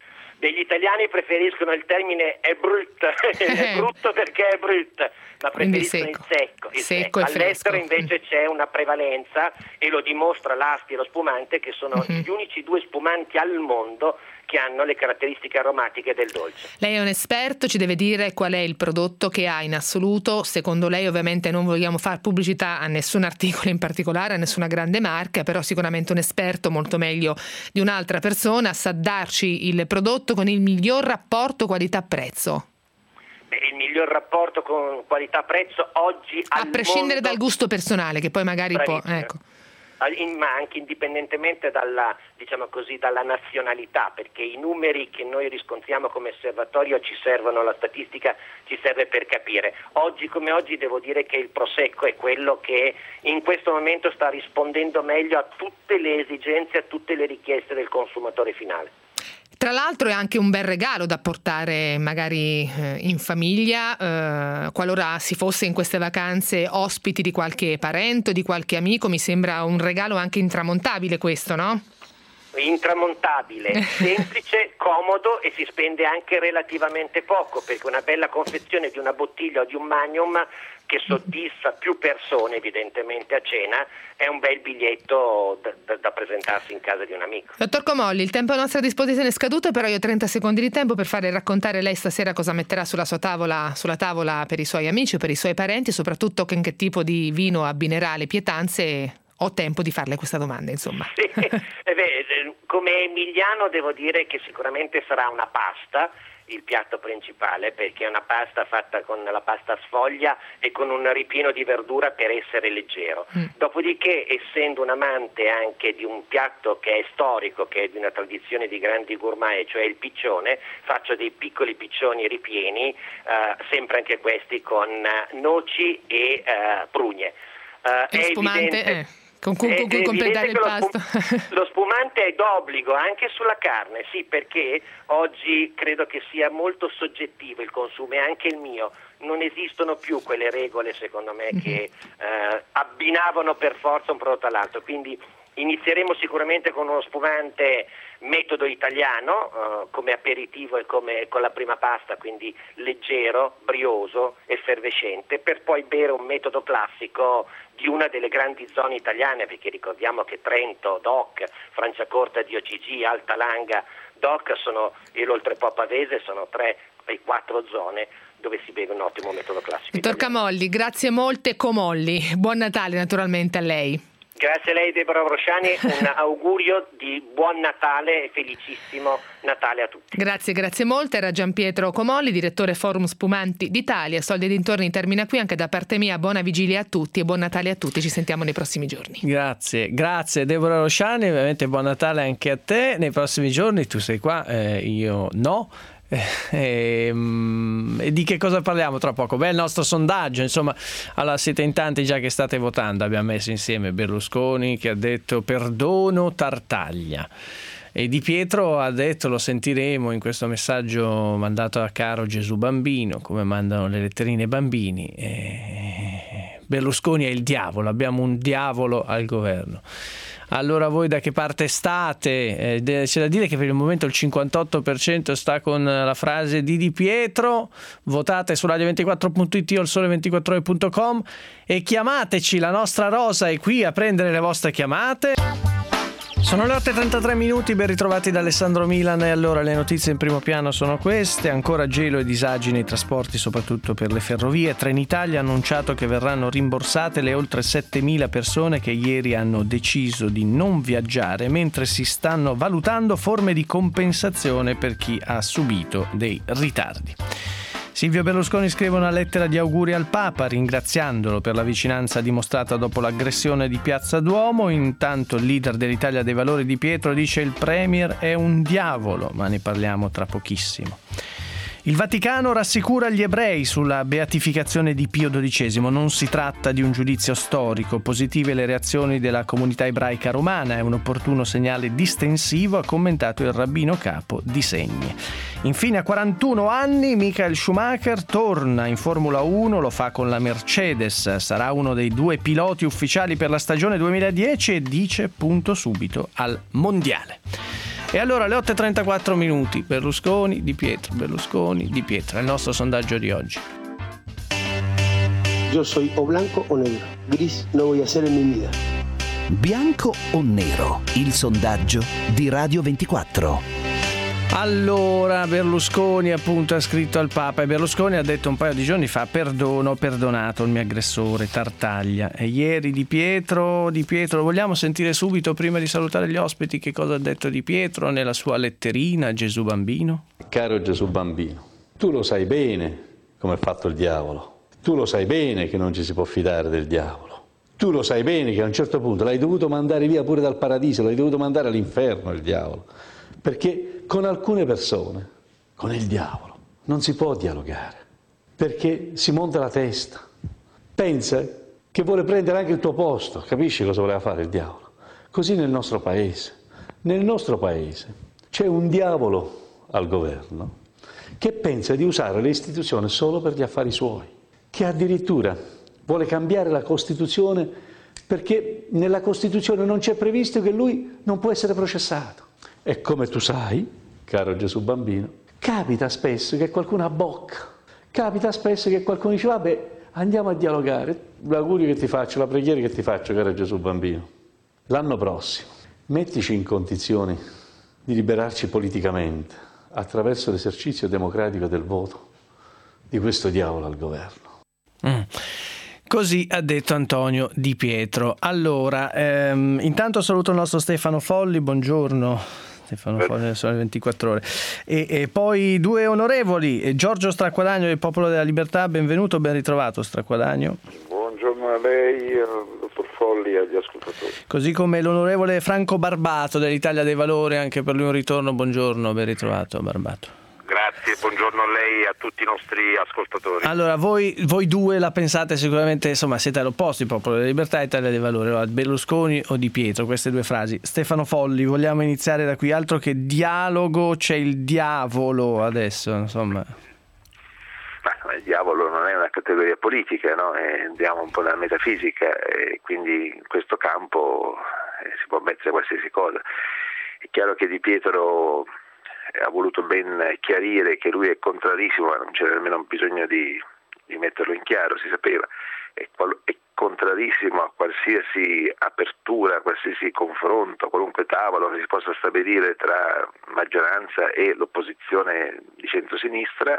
degli italiani preferiscono il termine è brutto, è brutto perché è brutto, ma preferiscono il secco. Il secco, secco. All'estero invece c'è una prevalenza, e lo dimostra l'Asti e lo spumante, che sono mm-hmm. gli unici due spumanti al mondo che hanno le caratteristiche aromatiche del dolce. Lei è un esperto, ci deve dire qual è il prodotto che ha in assoluto. Secondo lei ovviamente non vogliamo fare pubblicità a nessun articolo in particolare, a nessuna grande marca, però sicuramente un esperto molto meglio di un'altra persona sa darci il prodotto con il miglior rapporto qualità-prezzo. Beh, il miglior rapporto con qualità-prezzo oggi a al prescindere mondo... dal gusto personale, che poi magari può... Ecco. Ma anche indipendentemente dalla, diciamo così, dalla nazionalità, perché i numeri che noi riscontriamo come osservatorio ci servono, la statistica ci serve per capire. Oggi come oggi devo dire che il Prosecco è quello che in questo momento sta rispondendo meglio a tutte le esigenze, a tutte le richieste del consumatore finale. Tra l'altro è anche un bel regalo da portare magari eh, in famiglia, eh, qualora si fosse in queste vacanze ospiti di qualche parente o di qualche amico. Mi sembra un regalo anche intramontabile questo, no? Intramontabile, semplice, comodo, e si spende anche relativamente poco, perché una bella confezione di una bottiglia o di un magnum che soddisfa più persone evidentemente a cena è un bel biglietto da, da, da presentarsi in casa di un amico. Dottor Comolli, il tempo a nostra disposizione è scaduto, però io ho trenta secondi di tempo per fare raccontare lei stasera cosa metterà sulla sua tavola, sulla tavola per i suoi amici o per i suoi parenti, e soprattutto che, in che tipo di vino abbinerà le pietanze. Ho tempo di farle questa domanda, insomma. Sì, eh beh, come emiliano devo dire che sicuramente sarà una pasta il piatto principale, perché è una pasta fatta con la pasta sfoglia e con un ripieno di verdura per essere leggero. Mm. Dopodiché, essendo un amante anche di un piatto che è storico, che è di una tradizione di grandi gourmet, cioè il piccione, faccio dei piccoli piccioni ripieni, eh, sempre anche questi con noci e eh, prugne. Uh, è spumante, evidente, eh. con cui, con cui completare il pasto. Lo, spum- lo spumante è d'obbligo anche sulla carne, sì, perché oggi credo che sia molto soggettivo il consumo, e anche il mio. Non esistono più quelle regole, secondo me, che eh, abbinavano per forza un prodotto all'altro, quindi inizieremo sicuramente con uno spumante metodo italiano, uh, come aperitivo e come con la prima pasta, quindi leggero, brioso, effervescente, per poi bere un metodo classico di una delle grandi zone italiane, perché ricordiamo che Trento, Doc, Franciacorta di O C G, Alta Langa, Doc sono, e l'Oltrepo Pavese sono tre e quattro zone dove si beve un ottimo metodo classico. Dottor italiano. Camolli, grazie molte Comolli. Buon Natale naturalmente a lei. Grazie a lei Deborah Brosciani, un augurio di buon Natale e felicissimo Natale a tutti. Grazie, grazie molte. Era Gianpietro Comolli, direttore Forum Spumanti d'Italia. Soldi e dintorni termina qui, anche da parte mia buona vigilia a tutti e buon Natale a tutti, ci sentiamo nei prossimi giorni. Grazie, grazie Deborah Brosciani, ovviamente buon Natale anche a te, nei prossimi giorni tu sei qua, eh, io no. E, e di che cosa parliamo tra poco? Beh, il nostro sondaggio, insomma, allora siete in tanti già che state votando, abbiamo messo insieme Berlusconi che ha detto perdono Tartaglia, e Di Pietro ha detto, lo sentiremo in questo messaggio mandato a caro Gesù Bambino, come mandano le letterine bambini, e Berlusconi è il diavolo, abbiamo un diavolo al governo. Allora voi da che parte state? Eh, c'è da dire che per il momento il cinquantotto per cento sta con la frase di Di Pietro. Votate su radio ventiquattro punto it o il sole ventiquattro ore punto com e chiamateci, la nostra Rosa è qui a prendere le vostre chiamate. Sono le otto e trentatré minuti, ben ritrovati da Alessandro Milan. E allora le notizie in primo piano sono queste: ancora gelo e disagi nei trasporti, soprattutto per le ferrovie. Trenitalia ha annunciato che verranno rimborsate le oltre settemila persone che ieri hanno deciso di non viaggiare, mentre si stanno valutando forme di compensazione per chi ha subito dei ritardi. Silvio Berlusconi scrive una lettera di auguri al Papa ringraziandolo per la vicinanza dimostrata dopo l'aggressione di Piazza Duomo. Intanto il leader dell'Italia dei Valori Di Pietro dice il Premier è un diavolo, ma ne parliamo tra pochissimo. Il Vaticano rassicura gli ebrei sulla beatificazione di Pio dodicesimo. Non si tratta di un giudizio storico. Positive le reazioni della comunità ebraica romana. È un opportuno segnale distensivo, ha commentato il rabbino capo Di Segni. Infine, a quarantuno anni, Michael Schumacher torna in Formula uno, lo fa con la Mercedes. Sarà uno dei due piloti ufficiali per la stagione duemiladieci e dice punto subito al mondiale. E allora alle otto e trentaquattro minuti, Berlusconi, Di Pietro, Berlusconi, Di Pietro, è il nostro sondaggio di oggi. Yo soy o blanco o negro, gris no voy a ser en mi vida. Bianco o nero? Il sondaggio di Radio ventiquattro. Allora, Berlusconi appunto ha scritto al Papa e Berlusconi ha detto un paio di giorni fa: perdono, ho perdonato il mio aggressore, Tartaglia. E ieri Di Pietro, Di Pietro, lo vogliamo sentire subito prima di salutare gli ospiti che cosa ha detto Di Pietro nella sua letterina a Gesù Bambino? Caro Gesù Bambino, tu lo sai bene come è fatto il diavolo, tu lo sai bene che non ci si può fidare del diavolo. Tu lo sai bene che a un certo punto l'hai dovuto mandare via pure dal paradiso, l'hai dovuto mandare all'inferno il diavolo, perché con alcune persone, con il diavolo, non si può dialogare, perché si monta la testa, pensa che vuole prendere anche il tuo posto, capisci cosa voleva fare il diavolo? Così nel nostro paese, nel nostro paese c'è un diavolo al governo che pensa di usare le istituzioni solo per gli affari suoi, che addirittura vuole cambiare la Costituzione perché nella Costituzione non c'è previsto che lui non può essere processato. E come tu sai, caro Gesù Bambino, capita spesso che qualcuno abbocca, capita spesso che qualcuno dice vabbè, andiamo a dialogare. L'augurio che ti faccio, la preghiera che ti faccio, caro Gesù Bambino, l'anno prossimo mettici in condizioni di liberarci politicamente attraverso l'esercizio democratico del voto di questo diavolo al governo. Mm. Così ha detto Antonio Di Pietro. Allora, ehm, intanto saluto il nostro Stefano Folli, buongiorno. Stefano Folli, sono le ventiquattro ore. E, e poi due onorevoli, Giorgio Stracquadagno del Popolo della Libertà, benvenuto, ben ritrovato Stracquadagno. Buongiorno a lei, al dottor Folli e agli ascoltatori. Così come l'onorevole Franco Barbato dell'Italia dei Valori, anche per lui un ritorno, buongiorno, ben ritrovato Barbato. Grazie, buongiorno a lei e a tutti i nostri ascoltatori. Allora, voi, voi due la pensate sicuramente, insomma, siete all'opposto, Popolo della Libertà e Italia dei Valori, allora, Berlusconi o Di Pietro, queste due frasi. Stefano Folli, vogliamo iniziare da qui, altro che dialogo, c'è il diavolo adesso, insomma. Ma il diavolo non è una categoria politica, no? E andiamo un po' dalla metafisica e quindi in questo campo eh, si può mettere qualsiasi cosa. È chiaro che Di Pietro ha voluto ben chiarire che lui è contrarissimo, ma non c'era nemmeno bisogno di, di metterlo in chiaro, si sapeva, è, è contrarissimo a qualsiasi apertura, a qualsiasi confronto, a qualunque tavolo che si possa stabilire tra maggioranza e l'opposizione di centrosinistra,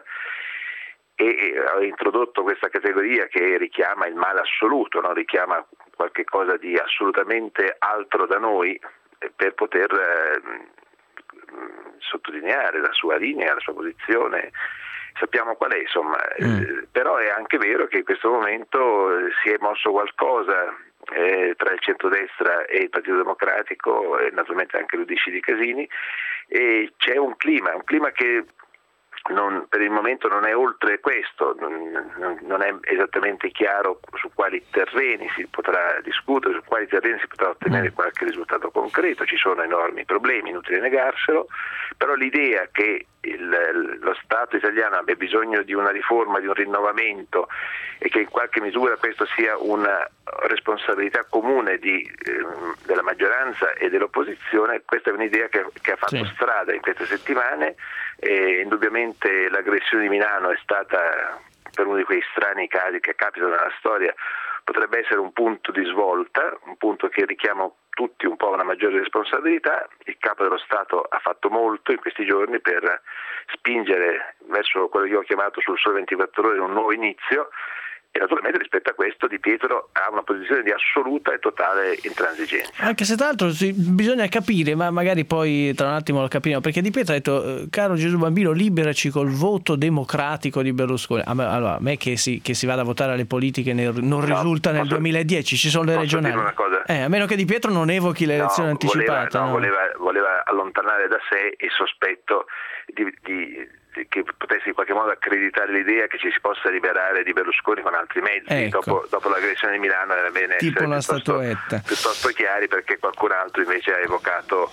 e ha introdotto questa categoria che richiama il male assoluto, no? Richiama qualche cosa di assolutamente altro da noi per poter eh, sottolineare la sua linea, la sua posizione, sappiamo qual è, insomma, mm. eh, però è anche vero che in questo momento eh, si è mosso qualcosa eh, tra il centrodestra e il Partito Democratico e naturalmente anche l'U D C di Casini, e c'è un clima, un clima che non, per il momento non è oltre questo, non, non è esattamente chiaro su quali terreni si potrà discutere, su quali terreni si potrà ottenere qualche risultato concreto. Ci sono enormi problemi, inutile negarselo, però l'idea che il, lo Stato italiano abbia bisogno di una riforma, di un rinnovamento, e che in qualche misura questo sia una responsabilità comune di, eh, della maggioranza e dell'opposizione, questa è un'idea che, che ha fatto sì. strada in queste settimane. E indubbiamente l'aggressione di Milano è stata, per uno di quei strani casi che capitano nella storia, potrebbe essere un punto di svolta, un punto che richiama tutti un po' una maggiore responsabilità. Il Capo dello Stato ha fatto molto in questi giorni per spingere verso quello che io ho chiamato sul Sole ventiquattro Ore un nuovo inizio, e naturalmente rispetto a questo Di Pietro ha una posizione di assoluta e totale intransigenza. Anche se tra l'altro sì, bisogna capire, ma magari poi tra un attimo lo capiremo, perché Di Pietro ha detto caro Gesù Bambino, liberaci col voto democratico di Berlusconi. Allora, a me che si, che si vada a votare alle politiche ne, non no, risulta nel posso, duemiladieci, ci sono le regionali. Una cosa? Eh, a meno che Di Pietro non evochi l'elezione no, anticipata. Voleva, no, no? voleva, voleva allontanare da sé il sospetto di, di che potesse in qualche modo accreditare l'idea che ci si possa liberare di Berlusconi con altri mezzi. Ecco. dopo, dopo l'aggressione di Milano era bene tipo essere una piuttosto, statuetta piuttosto chiari, perché qualcun altro invece ha evocato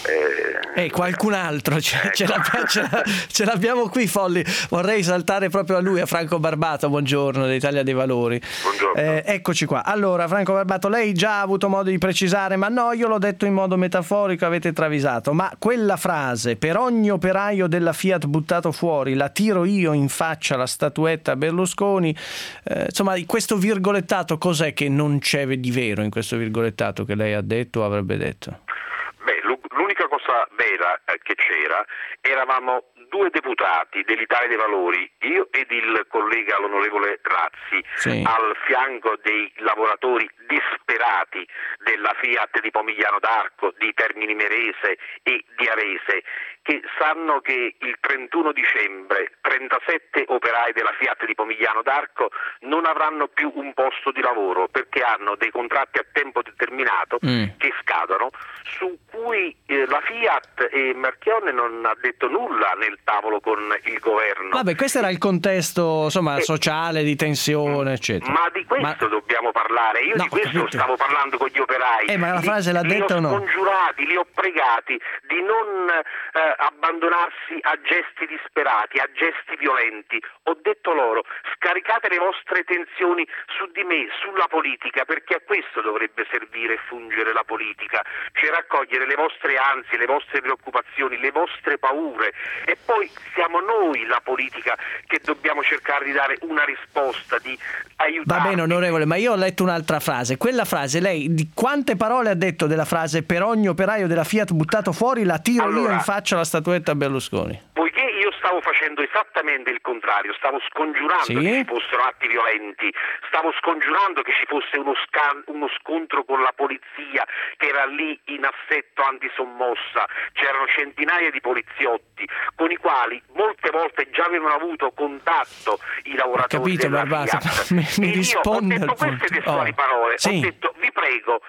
eh, eh qualcun altro ce, ecco. ce, l'abbiamo, ce, la, ce l'abbiamo qui, Folli. Vorrei saltare proprio a lui, a Franco Barbato. Buongiorno, dell'Italia dei Valori. Buongiorno. Eh, eccoci qua. Allora, Franco Barbato, lei già ha avuto modo di precisare, ma no, io l'ho detto in modo metaforico, avete travisato, ma quella frase: per ogni operaio della Fiat buttato fuori la tiro io in faccia la statuetta a Berlusconi, eh, insomma, questo virgolettato, cos'è che non c'è di vero in questo virgolettato che lei ha detto o avrebbe detto? Beh, l'unica cosa vera che c'era, eravamo due deputati dell'Italia dei Valori, io ed il collega l'onorevole Razzi, sì, al fianco dei lavoratori disperati della Fiat di Pomigliano d'Arco, di Termini Imerese e di Arese, che sanno che il trentuno dicembre trentasette operai della Fiat di Pomigliano d'Arco non avranno più un posto di lavoro perché hanno dei contratti a tempo determinato mm. che scadono, su cui eh, la Fiat e Marchionne non ha detto nulla nel tavolo con il governo. Vabbè, questo era il contesto, insomma, eh, sociale, di tensione, eccetera. Ma di questo ma... dobbiamo parlare. Io no, di questo capito. stavo parlando con gli operai. Eh, ma la li, frase l'ha detta o no? Li ho scongiurati, li ho pregati di non eh, abbandonarsi a gesti disperati, a gesti violenti. Ho detto loro: scaricate le vostre tensioni su di me, sulla politica, perché a questo dovrebbe servire e fungere la politica, cioè raccogliere le vostre ansie, le vostre preoccupazioni, le vostre paure, e poi siamo noi, la politica, che dobbiamo cercare di dare una risposta, di aiutare. Va bene, onorevole, ma io ho letto un'altra frase. Quella frase, lei di quante parole ha detto della frase per ogni operaio della Fiat buttato fuori la tiro allora, io in faccia la statuetta a Berlusconi? Poiché io stavo facendo esattamente il contrario, stavo scongiurando sì? che ci fossero atti violenti, stavo scongiurando che ci fosse uno, scan- uno scontro con la polizia che era lì in assetto antisommossa, c'erano centinaia di poliziotti con i quali molte volte già avevano avuto contatto i lavoratori. Ho capito, della Barbato, Fiat. mi, mi e risponde io ho detto queste testuali oh. parole, sì. ho detto: vi prego,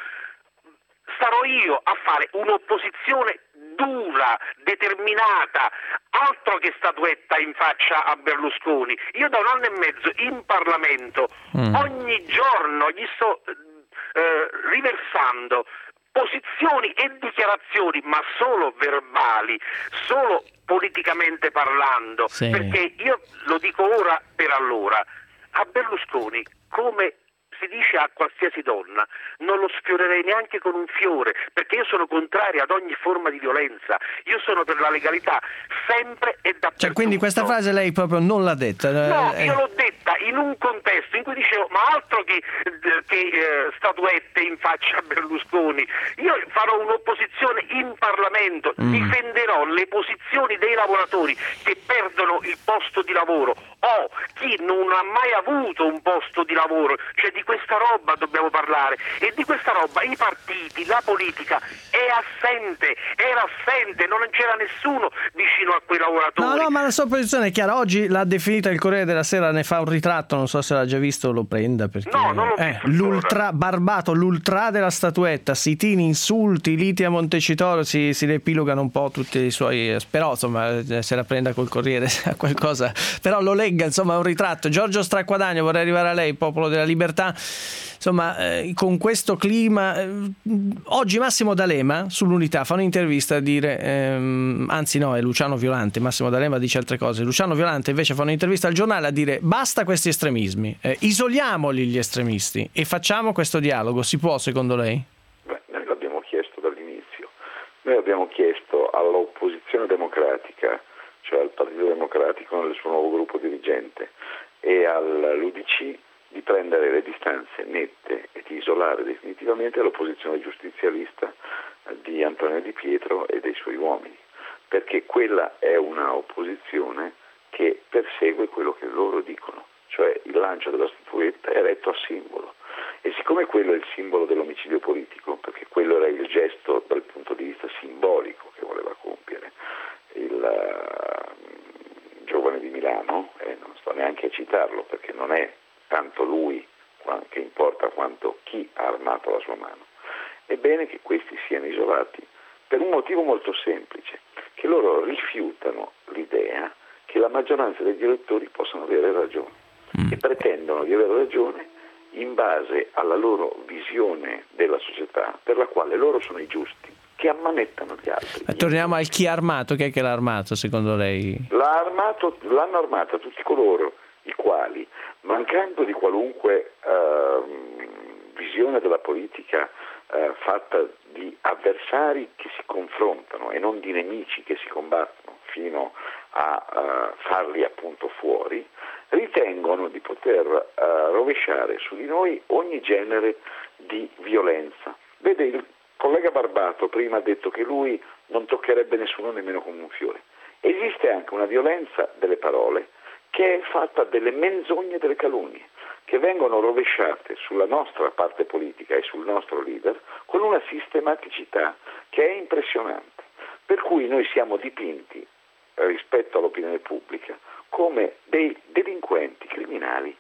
starò io a fare un'opposizione dura, determinata, altro che statuetta in faccia a Berlusconi. Io da un anno e mezzo in Parlamento mm. ogni giorno gli sto eh, riversando posizioni e dichiarazioni, ma solo verbali, solo politicamente parlando, sì. perché io lo dico ora per allora, a Berlusconi, come si dice a qualsiasi donna, non lo sfiorerei neanche con un fiore, perché io sono contraria ad ogni forma di violenza, io sono per la legalità sempre e dappertutto. Cioè, quindi questa frase lei proprio non l'ha detta? No, eh. io l'ho detta in un contesto in cui dicevo: ma altro che, che eh, statuette in faccia a Berlusconi, io farò un'opposizione in Parlamento, mm. difenderò le posizioni dei lavoratori che perdono il posto di lavoro o chi non ha mai avuto un posto di lavoro, cioè di questa roba dobbiamo parlare, e di questa roba i partiti, la politica è assente, era assente, non c'era nessuno vicino a quei lavoratori. No, no, ma la sua posizione è chiara. Oggi l'ha definita il Corriere della Sera, ne fa un ritratto, non so se l'ha già visto o lo prenda, perché no, non l'ho eh, visto l'ultra Barbato, l'ultra della statuetta, sitini, insulti, liti a Montecitorio, si, si riepilogano un po' tutti i suoi, però insomma se la prenda col Corriere a qualcosa, però lo legga, insomma, è un ritratto. Giorgio Stracquadagno, vorrei arrivare a lei, Popolo della Libertà. Insomma, eh, con questo clima, eh, oggi Massimo D'Alema sull'Unità fa un'intervista a dire, ehm, anzi no, è Luciano Violante, Massimo D'Alema dice altre cose, Luciano Violante invece fa un'intervista al giornale a dire: basta questi estremismi, eh, isoliamoli gli estremisti e facciamo questo dialogo. Si può, secondo lei? Beh, noi l'abbiamo chiesto dall'inizio, noi abbiamo chiesto all'opposizione democratica, cioè al Partito Democratico nel suo nuovo gruppo dirigente, e all'U D C, di prendere le distanze nette e di isolare definitivamente l'opposizione giustizialista di Antonio Di Pietro e dei suoi uomini, perché quella è una opposizione che persegue quello che loro dicono, cioè il lancio della statuetta è eretto a simbolo, e siccome quello è il simbolo dell'omicidio politico, perché quello era il gesto dal punto di vista simbolico che voleva compiere il uh, giovane di Milano, e eh, non sto neanche a citarlo perché non è tanto lui che importa quanto chi ha armato la sua mano, è bene che questi siano isolati per un motivo molto semplice, che loro rifiutano l'idea che la maggioranza degli elettori possano avere ragione mm. e pretendono di avere ragione in base alla loro visione della società, per la quale loro sono i giusti, che ammanettano gli altri. Ma torniamo al chi ha armato. Chi è che l'ha armato secondo lei? L'ha armato, l'hanno armata tutti coloro i quali, mancando di qualunque uh, visione della politica uh, fatta di avversari che si confrontano e non di nemici che si combattono fino a uh, farli appunto fuori, ritengono di poter uh, rovesciare su di noi ogni genere di violenza. Vede, il collega Barbato prima ha detto che lui non toccherebbe nessuno nemmeno con un fiore. Esiste anche una violenza delle parole che è fatta delle menzogne e delle calunnie, che vengono rovesciate sulla nostra parte politica e sul nostro leader con una sistematicità che è impressionante, per cui noi siamo dipinti rispetto all'opinione pubblica come dei delinquenti criminali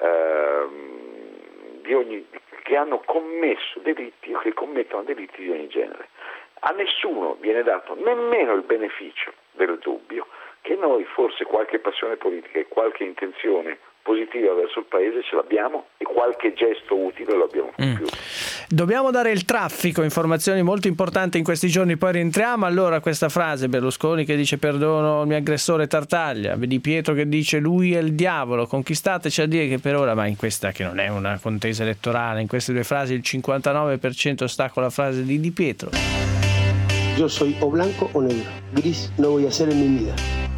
ehm, di ogni, che hanno commesso delitti o che commettono delitti di ogni genere. A nessuno viene dato nemmeno il beneficio del dubbio che noi forse qualche passione politica e qualche intenzione positiva verso il paese ce l'abbiamo e qualche gesto utile lo abbiamo compiuto. Mm. Dobbiamo dare il traffico, informazioni molto importanti in questi giorni, poi rientriamo. Allora, questa frase, Berlusconi che dice perdono il mio aggressore Tartaglia, Di Pietro che dice lui è il diavolo, conquistateci a dire che per ora, ma in questa che non è una contesa elettorale, in queste due frasi il cinquantanove per cento sta con la frase di Di Pietro. Yo soy o blanco o negro, gris no voy a ser en mi vida.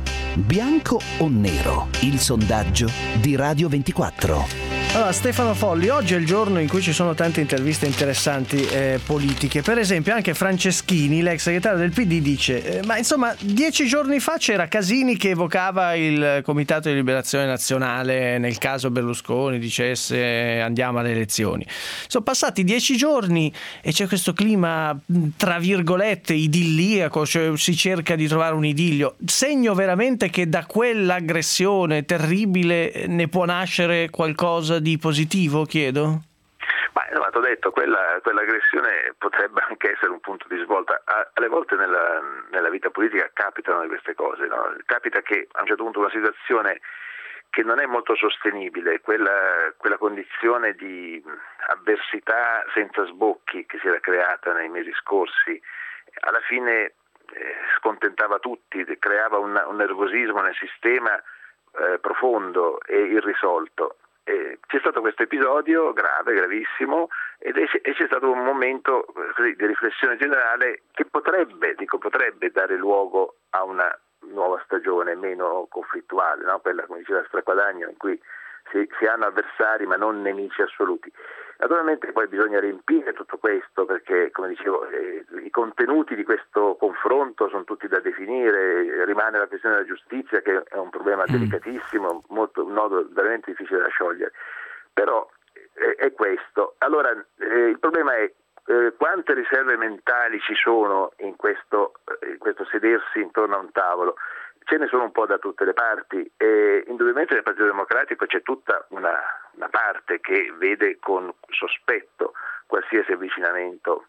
Bianco o nero? Il sondaggio di Radio ventiquattro. Allora, Stefano Folli, oggi è il giorno in cui ci sono tante interviste interessanti eh, politiche. Per esempio anche Franceschini, l'ex segretario del P D, dice eh, ma insomma dieci giorni fa c'era Casini che evocava il Comitato di Liberazione Nazionale nel caso Berlusconi dicesse andiamo alle elezioni. Sono passati dieci giorni e c'è questo clima tra virgolette idilliaco, cioè si cerca di trovare un idillio, segno veramente che da quell'aggressione terribile ne può nascere qualcosa di positivo, chiedo? Ma no, ti ho detto, quella, quell'aggressione potrebbe anche essere un punto di svolta. Alle volte nella, nella vita politica capitano di queste cose, no? Capita che a un certo punto una situazione che non è molto sostenibile, quella, quella condizione di avversità senza sbocchi che si era creata nei mesi scorsi, alla fine eh, scontentava tutti, creava un, un nervosismo nel sistema eh, profondo e irrisolto. Eh, c'è stato questo episodio grave, gravissimo, ed è, e c'è stato un momento così, di riflessione generale che potrebbe, dico potrebbe, dare luogo a una nuova stagione meno conflittuale, no? Quella, come diceva Straquadagno, in cui si, si hanno avversari ma non nemici assoluti. Naturalmente poi bisogna riempire tutto questo perché, come dicevo, eh, i contenuti di questo confronto sono tutti da definire, rimane la questione della giustizia che è un problema delicatissimo, molto, un nodo veramente difficile da sciogliere, però eh, è questo. Allora eh, il problema è eh, quante riserve mentali ci sono in questo, in questo sedersi intorno a un tavolo. Ce ne sono un po' da tutte le parti e indubbiamente nel Partito Democratico c'è tutta una, una parte che vede con sospetto qualsiasi avvicinamento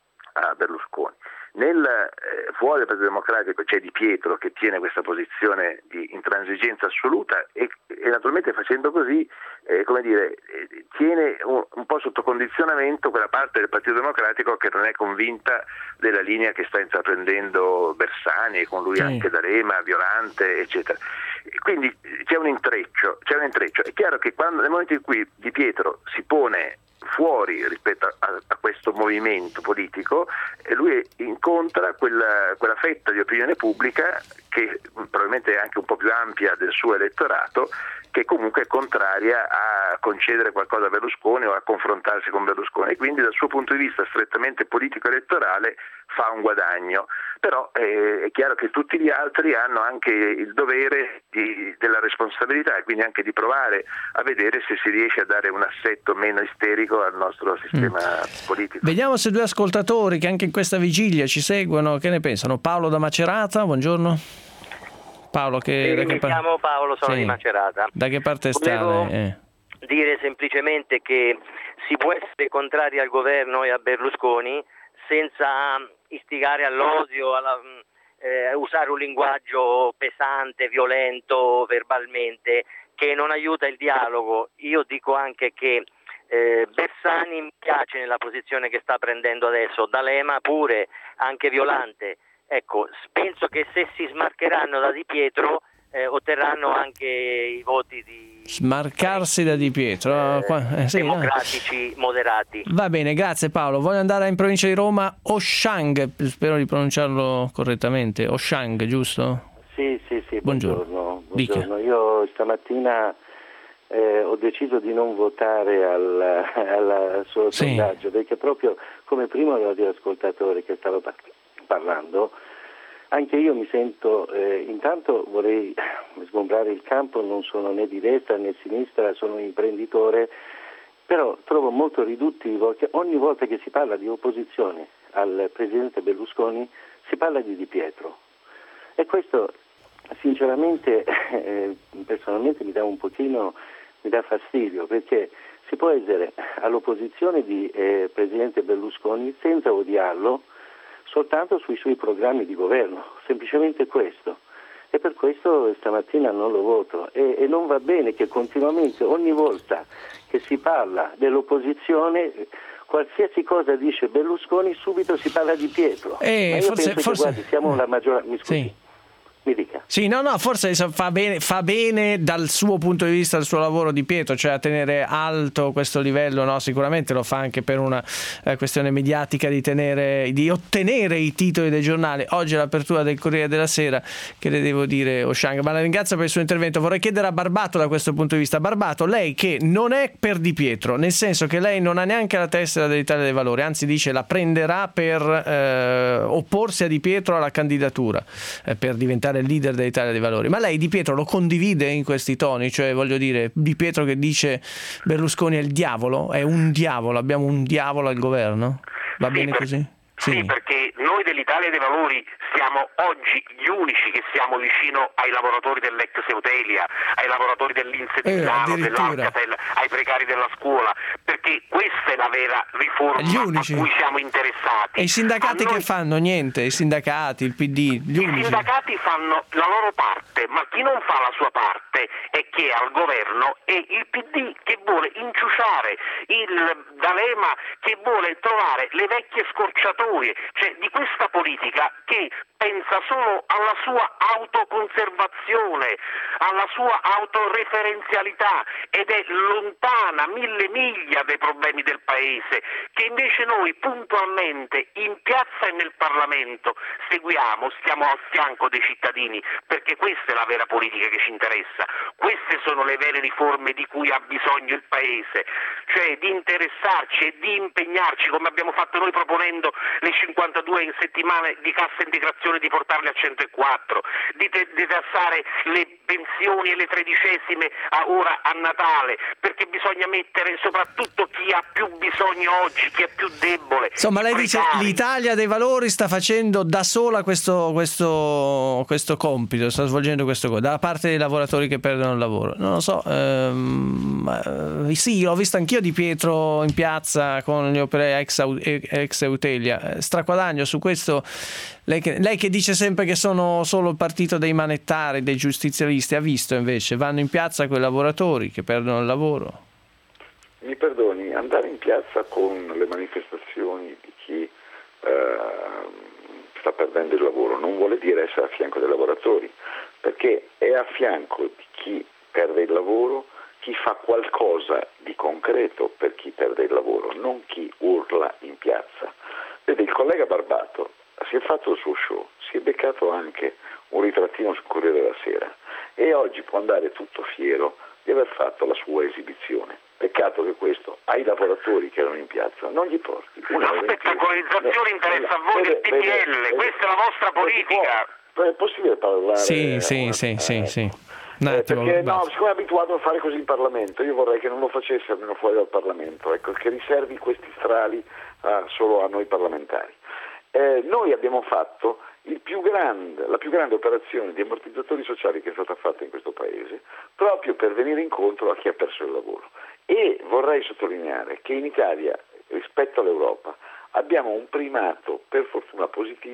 a Berlusconi. Nel, eh, fuori dal Partito Democratico c'è Di Pietro che tiene questa posizione di intransigenza assoluta e, e naturalmente facendo così eh, come dire, eh, tiene un, un po' sotto condizionamento quella parte del Partito Democratico che non è convinta della linea che sta intraprendendo Bersani e con lui sì. anche D'Alema, Violante, eccetera. Quindi c'è un intreccio, c'è un intreccio. È chiaro che quando, nel momento in cui Di Pietro si pone fuori rispetto a, a questo movimento politico, e lui incontra quella, quella fetta di opinione pubblica che probabilmente è anche un po' più ampia del suo elettorato, che comunque è contraria a concedere qualcosa a Berlusconi o a confrontarsi con Berlusconi, e quindi dal suo punto di vista strettamente politico-elettorale fa un guadagno. Però eh, è chiaro che tutti gli altri hanno anche il dovere di, della responsabilità e quindi anche di provare a vedere se si riesce a dare un assetto meno isterico al nostro sistema mm. politico. Vediamo se due ascoltatori che anche in questa vigilia ci seguono, che ne pensano. Paolo da Macerata, buongiorno. Paolo, che, sì, da che mi par- chiamo Paolo, sono sì. di Macerata. Da che parte Volevo state? Eh. dire semplicemente che si può essere contrari al governo e a Berlusconi senza istigare all'odio, alla, eh, usare un linguaggio pesante, violento verbalmente, che non aiuta il dialogo. Io dico anche che eh, Bersani mi piace nella posizione che sta prendendo adesso, D'Alema pure, anche Violante. Ecco, penso che se si smarcheranno da Di Pietro eh, otterranno anche i voti di smarcarsi da Di Pietro, eh, qua, eh, sì, democratici eh. moderati. Va bene, grazie Paolo. Voglio andare in provincia di Roma, Oshang, spero di pronunciarlo correttamente. Oshang, giusto? Sì, sì, sì, buongiorno. buongiorno. buongiorno. Io stamattina eh, ho deciso di non votare al, al suo sì. sondaggio, perché proprio come primo radioascoltatore che stava par- parlando, anche io mi sento, eh, intanto vorrei sgombrare il campo, non sono né di destra né di sinistra, sono un imprenditore, però trovo molto riduttivo che ogni volta che si parla di opposizione al presidente Berlusconi si parla di Di Pietro. E questo sinceramente, eh, personalmente mi dà un pochino, mi dà fastidio, perché si può essere all'opposizione di eh, presidente Berlusconi senza odiarlo, soltanto sui suoi programmi di governo, semplicemente questo. E per questo stamattina non lo voto. E, e non va bene che continuamente, ogni volta che si parla dell'opposizione, qualsiasi cosa dice Berlusconi, subito si parla di Pietro. Eh, Ma io forse, penso forse... che guardi, siamo la maggioranza. Mi scusi. Sì. Mi dica. Sì, no, no, forse fa bene, fa bene dal suo punto di vista il suo lavoro Di Pietro, cioè a tenere alto questo livello, no? Sicuramente lo fa anche per una eh, questione mediatica di tenere, di ottenere i titoli dei giornali. Oggi è l'apertura del Corriere della Sera, che le devo dire, Oshang, ma la ringrazio per il suo intervento. Vorrei chiedere a Barbato da questo punto di vista. Barbato, lei che non è per Di Pietro, nel senso che lei non ha neanche la tessera dell'Italia dei Valori, anzi dice la prenderà per eh, opporsi a Di Pietro alla candidatura, eh, per diventare il leader dell'Italia dei Valori, ma lei Di Pietro lo condivide in questi toni? Cioè, voglio dire, Di Pietro che dice Berlusconi è il diavolo, è un diavolo, abbiamo un diavolo al governo? Va sì, bene per, così? Sì. sì, perché noi dell'Italia dei Valori siamo oggi gli unici che siamo vicino ai lavoratori dell'ex Eutelia, ai lavoratori dell'Inse di Milano, eh, dell'Alcatel, ai precari della scuola, perché questa è la vera riforma a cui siamo interessati. E i sindacati noi... che fanno? Niente, i sindacati, il P D, gli I unici. sindacati fanno la loro parte, ma chi non fa la sua parte è chi è al governo e il P D che vuole inciuciare, il D'Alema che vuole trovare le vecchie scorciatoie, cioè di questa politica che pensa solo alla sua autoconservazione, alla sua autoreferenzialità ed è lontana mille miglia dai problemi del paese, che invece noi puntualmente in piazza e nel Parlamento seguiamo, stiamo al fianco dei cittadini, perché questa è la vera politica che ci interessa, queste sono le vere riforme di cui ha bisogno il paese, cioè di interessarci e di impegnarci come abbiamo fatto noi proponendo le cinquantadue in settimane di cassa integrazione, di portarle a centoquattro, di detassare le pensioni e le tredicesime a ora a Natale, perché bisogna mettere soprattutto chi ha più bisogno oggi, chi è più debole. Insomma, lei dice l'Italia dei Valori sta facendo da sola questo, questo, questo compito, sta svolgendo questo compito, dalla parte dei lavoratori che perdono il lavoro. Non lo so, ehm, sì, l'ho visto anch'io Di Pietro in piazza con gli operai ex, ex Eutelia, straguadagno su questo. Lei che, lei che dice sempre che sono solo il partito dei manettari, dei giustizialisti, ha visto invece, vanno in piazza quei lavoratori che perdono il lavoro? Mi perdoni, andare in piazza con le manifestazioni di chi eh, sta perdendo il lavoro non vuole dire essere a fianco dei lavoratori, perché è a fianco di chi perde il lavoro chi fa qualcosa di concreto per chi perde il lavoro, non chi urla in piazza. Vede, il collega Barbato si è fatto il suo show, si è beccato anche un ritrattino sul Corriere della Sera e oggi può andare tutto fiero di aver fatto la sua esibizione. Peccato che questo ai lavoratori che erano in piazza non gli porti. La spettacolarizzazione interessa a voi del P D L, questa è la vostra politica. È possibile parlare? Sì, sì, sì, sì, sì. Eh, perché no, siccome è abituato a fare così in Parlamento, io vorrei che non lo facesse almeno fuori dal Parlamento, ecco, che riservi questi strali uh, solo a noi parlamentari. Eh, noi abbiamo fatto il più grande, la più grande operazione di ammortizzatori sociali che è stata fatta in questo Paese, proprio per venire incontro a chi ha perso il lavoro. E vorrei sottolineare che in Italia, rispetto all'Europa, abbiamo un primato, per fortuna positivo,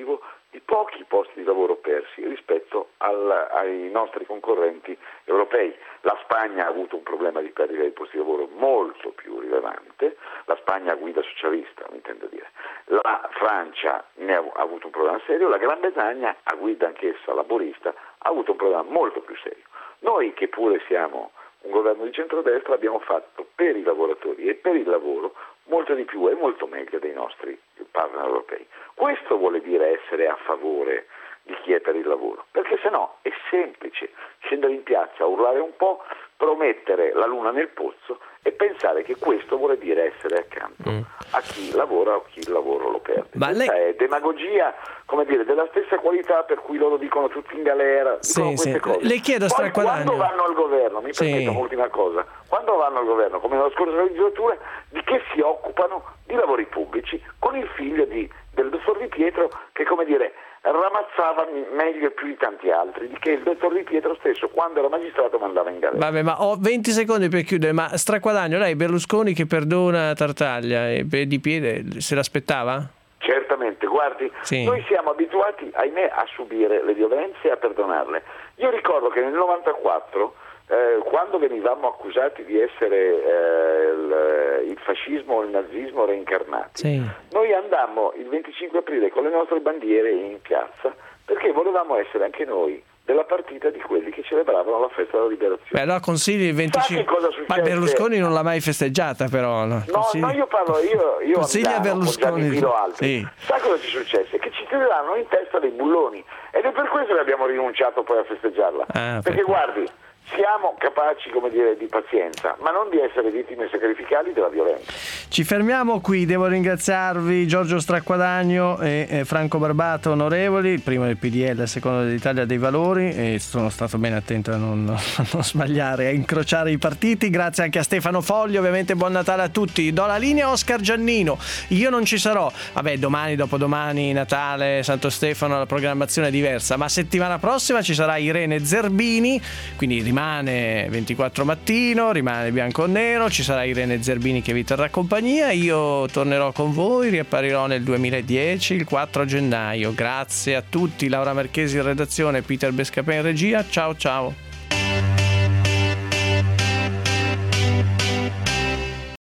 di pochi posti di lavoro persi rispetto al, ai nostri concorrenti europei. La Spagna ha avuto un problema di perdita di posti di lavoro molto più rilevante, la Spagna a guida socialista, mi intendo dire, la Francia ne ha, ha avuto un problema serio, la Gran Bretagna a guida anch'essa laborista ha avuto un problema molto più serio. Noi che pure siamo un governo di centrodestra abbiamo fatto per i lavoratori e per il lavoro molto di più e molto meglio dei nostri partner europei. Questo vuole dire essere a favore di chi è per il lavoro, perché se no è semplice scendere in piazza, urlare un po', promettere la luna nel pozzo e pensare che questo vuole dire essere accanto mm. a chi lavora o chi il lavoro lo perde. Ma Questa lei... è demagogia, come dire, della stessa qualità per cui loro dicono tutti in galera, sì, dicono queste sì. cose. Le chiedo Poi quando vanno al governo, mi sì. permetto un'ultima cosa, quando vanno al governo, come nella scorsa legislatura, di che si occupano? Di lavori pubblici, con il figlio di, del dottor Di Pietro che, come dire, ramazzava meglio e più di tanti altri, di che il dottor Di Pietro stesso quando era magistrato mandava in galera. Vabbè, ma ho venti secondi per chiudere, ma Straquadagno, lei Berlusconi che perdona Tartaglia e Di Piede se l'aspettava? Certamente, guardi, sì. noi siamo abituati, ahimè, a subire le violenze e a perdonarle. Io ricordo che nel novantaquattro, eh, quando venivamo accusati di essere eh, il, il fascismo o il nazismo reincarnati, sì. noi andammo il venticinque aprile con le nostre bandiere in piazza perché volevamo essere anche noi della partita di quelli che celebravano la festa della liberazione. Beh, allora consigli il venticinque. Ma Berlusconi non l'ha mai festeggiata, però. No, no, no io parlo, io, io consiglia a Berlusconi. Sì. Sa cosa ci successe? Che ci tireranno in testa dei bulloni ed è per questo che abbiamo rinunciato poi a festeggiarla. Ah, perché guardi, siamo capaci, come dire, di pazienza, ma non di essere vittime sacrificali della violenza. Ci fermiamo qui, devo ringraziarvi Giorgio Straquadagno e, e Franco Barbato, onorevoli, il primo del P D L, il secondo dell'Italia dei Valori, e sono stato ben attento a non, a non sbagliare, a incrociare i partiti. Grazie anche a Stefano Foglio, ovviamente buon Natale a tutti. Do la linea a Oscar Giannino, io non ci sarò, vabbè domani, dopodomani, Natale, Santo Stefano, la programmazione è diversa, ma settimana prossima ci sarà Irene Zerbini, quindi rimane ventiquattro mattino, rimane bianco o nero, ci sarà Irene Zerbini che vi terrà compagnia, io tornerò con voi, riapparirò nel duemiladieci il quattro gennaio. Grazie a tutti, Laura Marchesi in redazione, Peter Bescapè in regia, ciao ciao.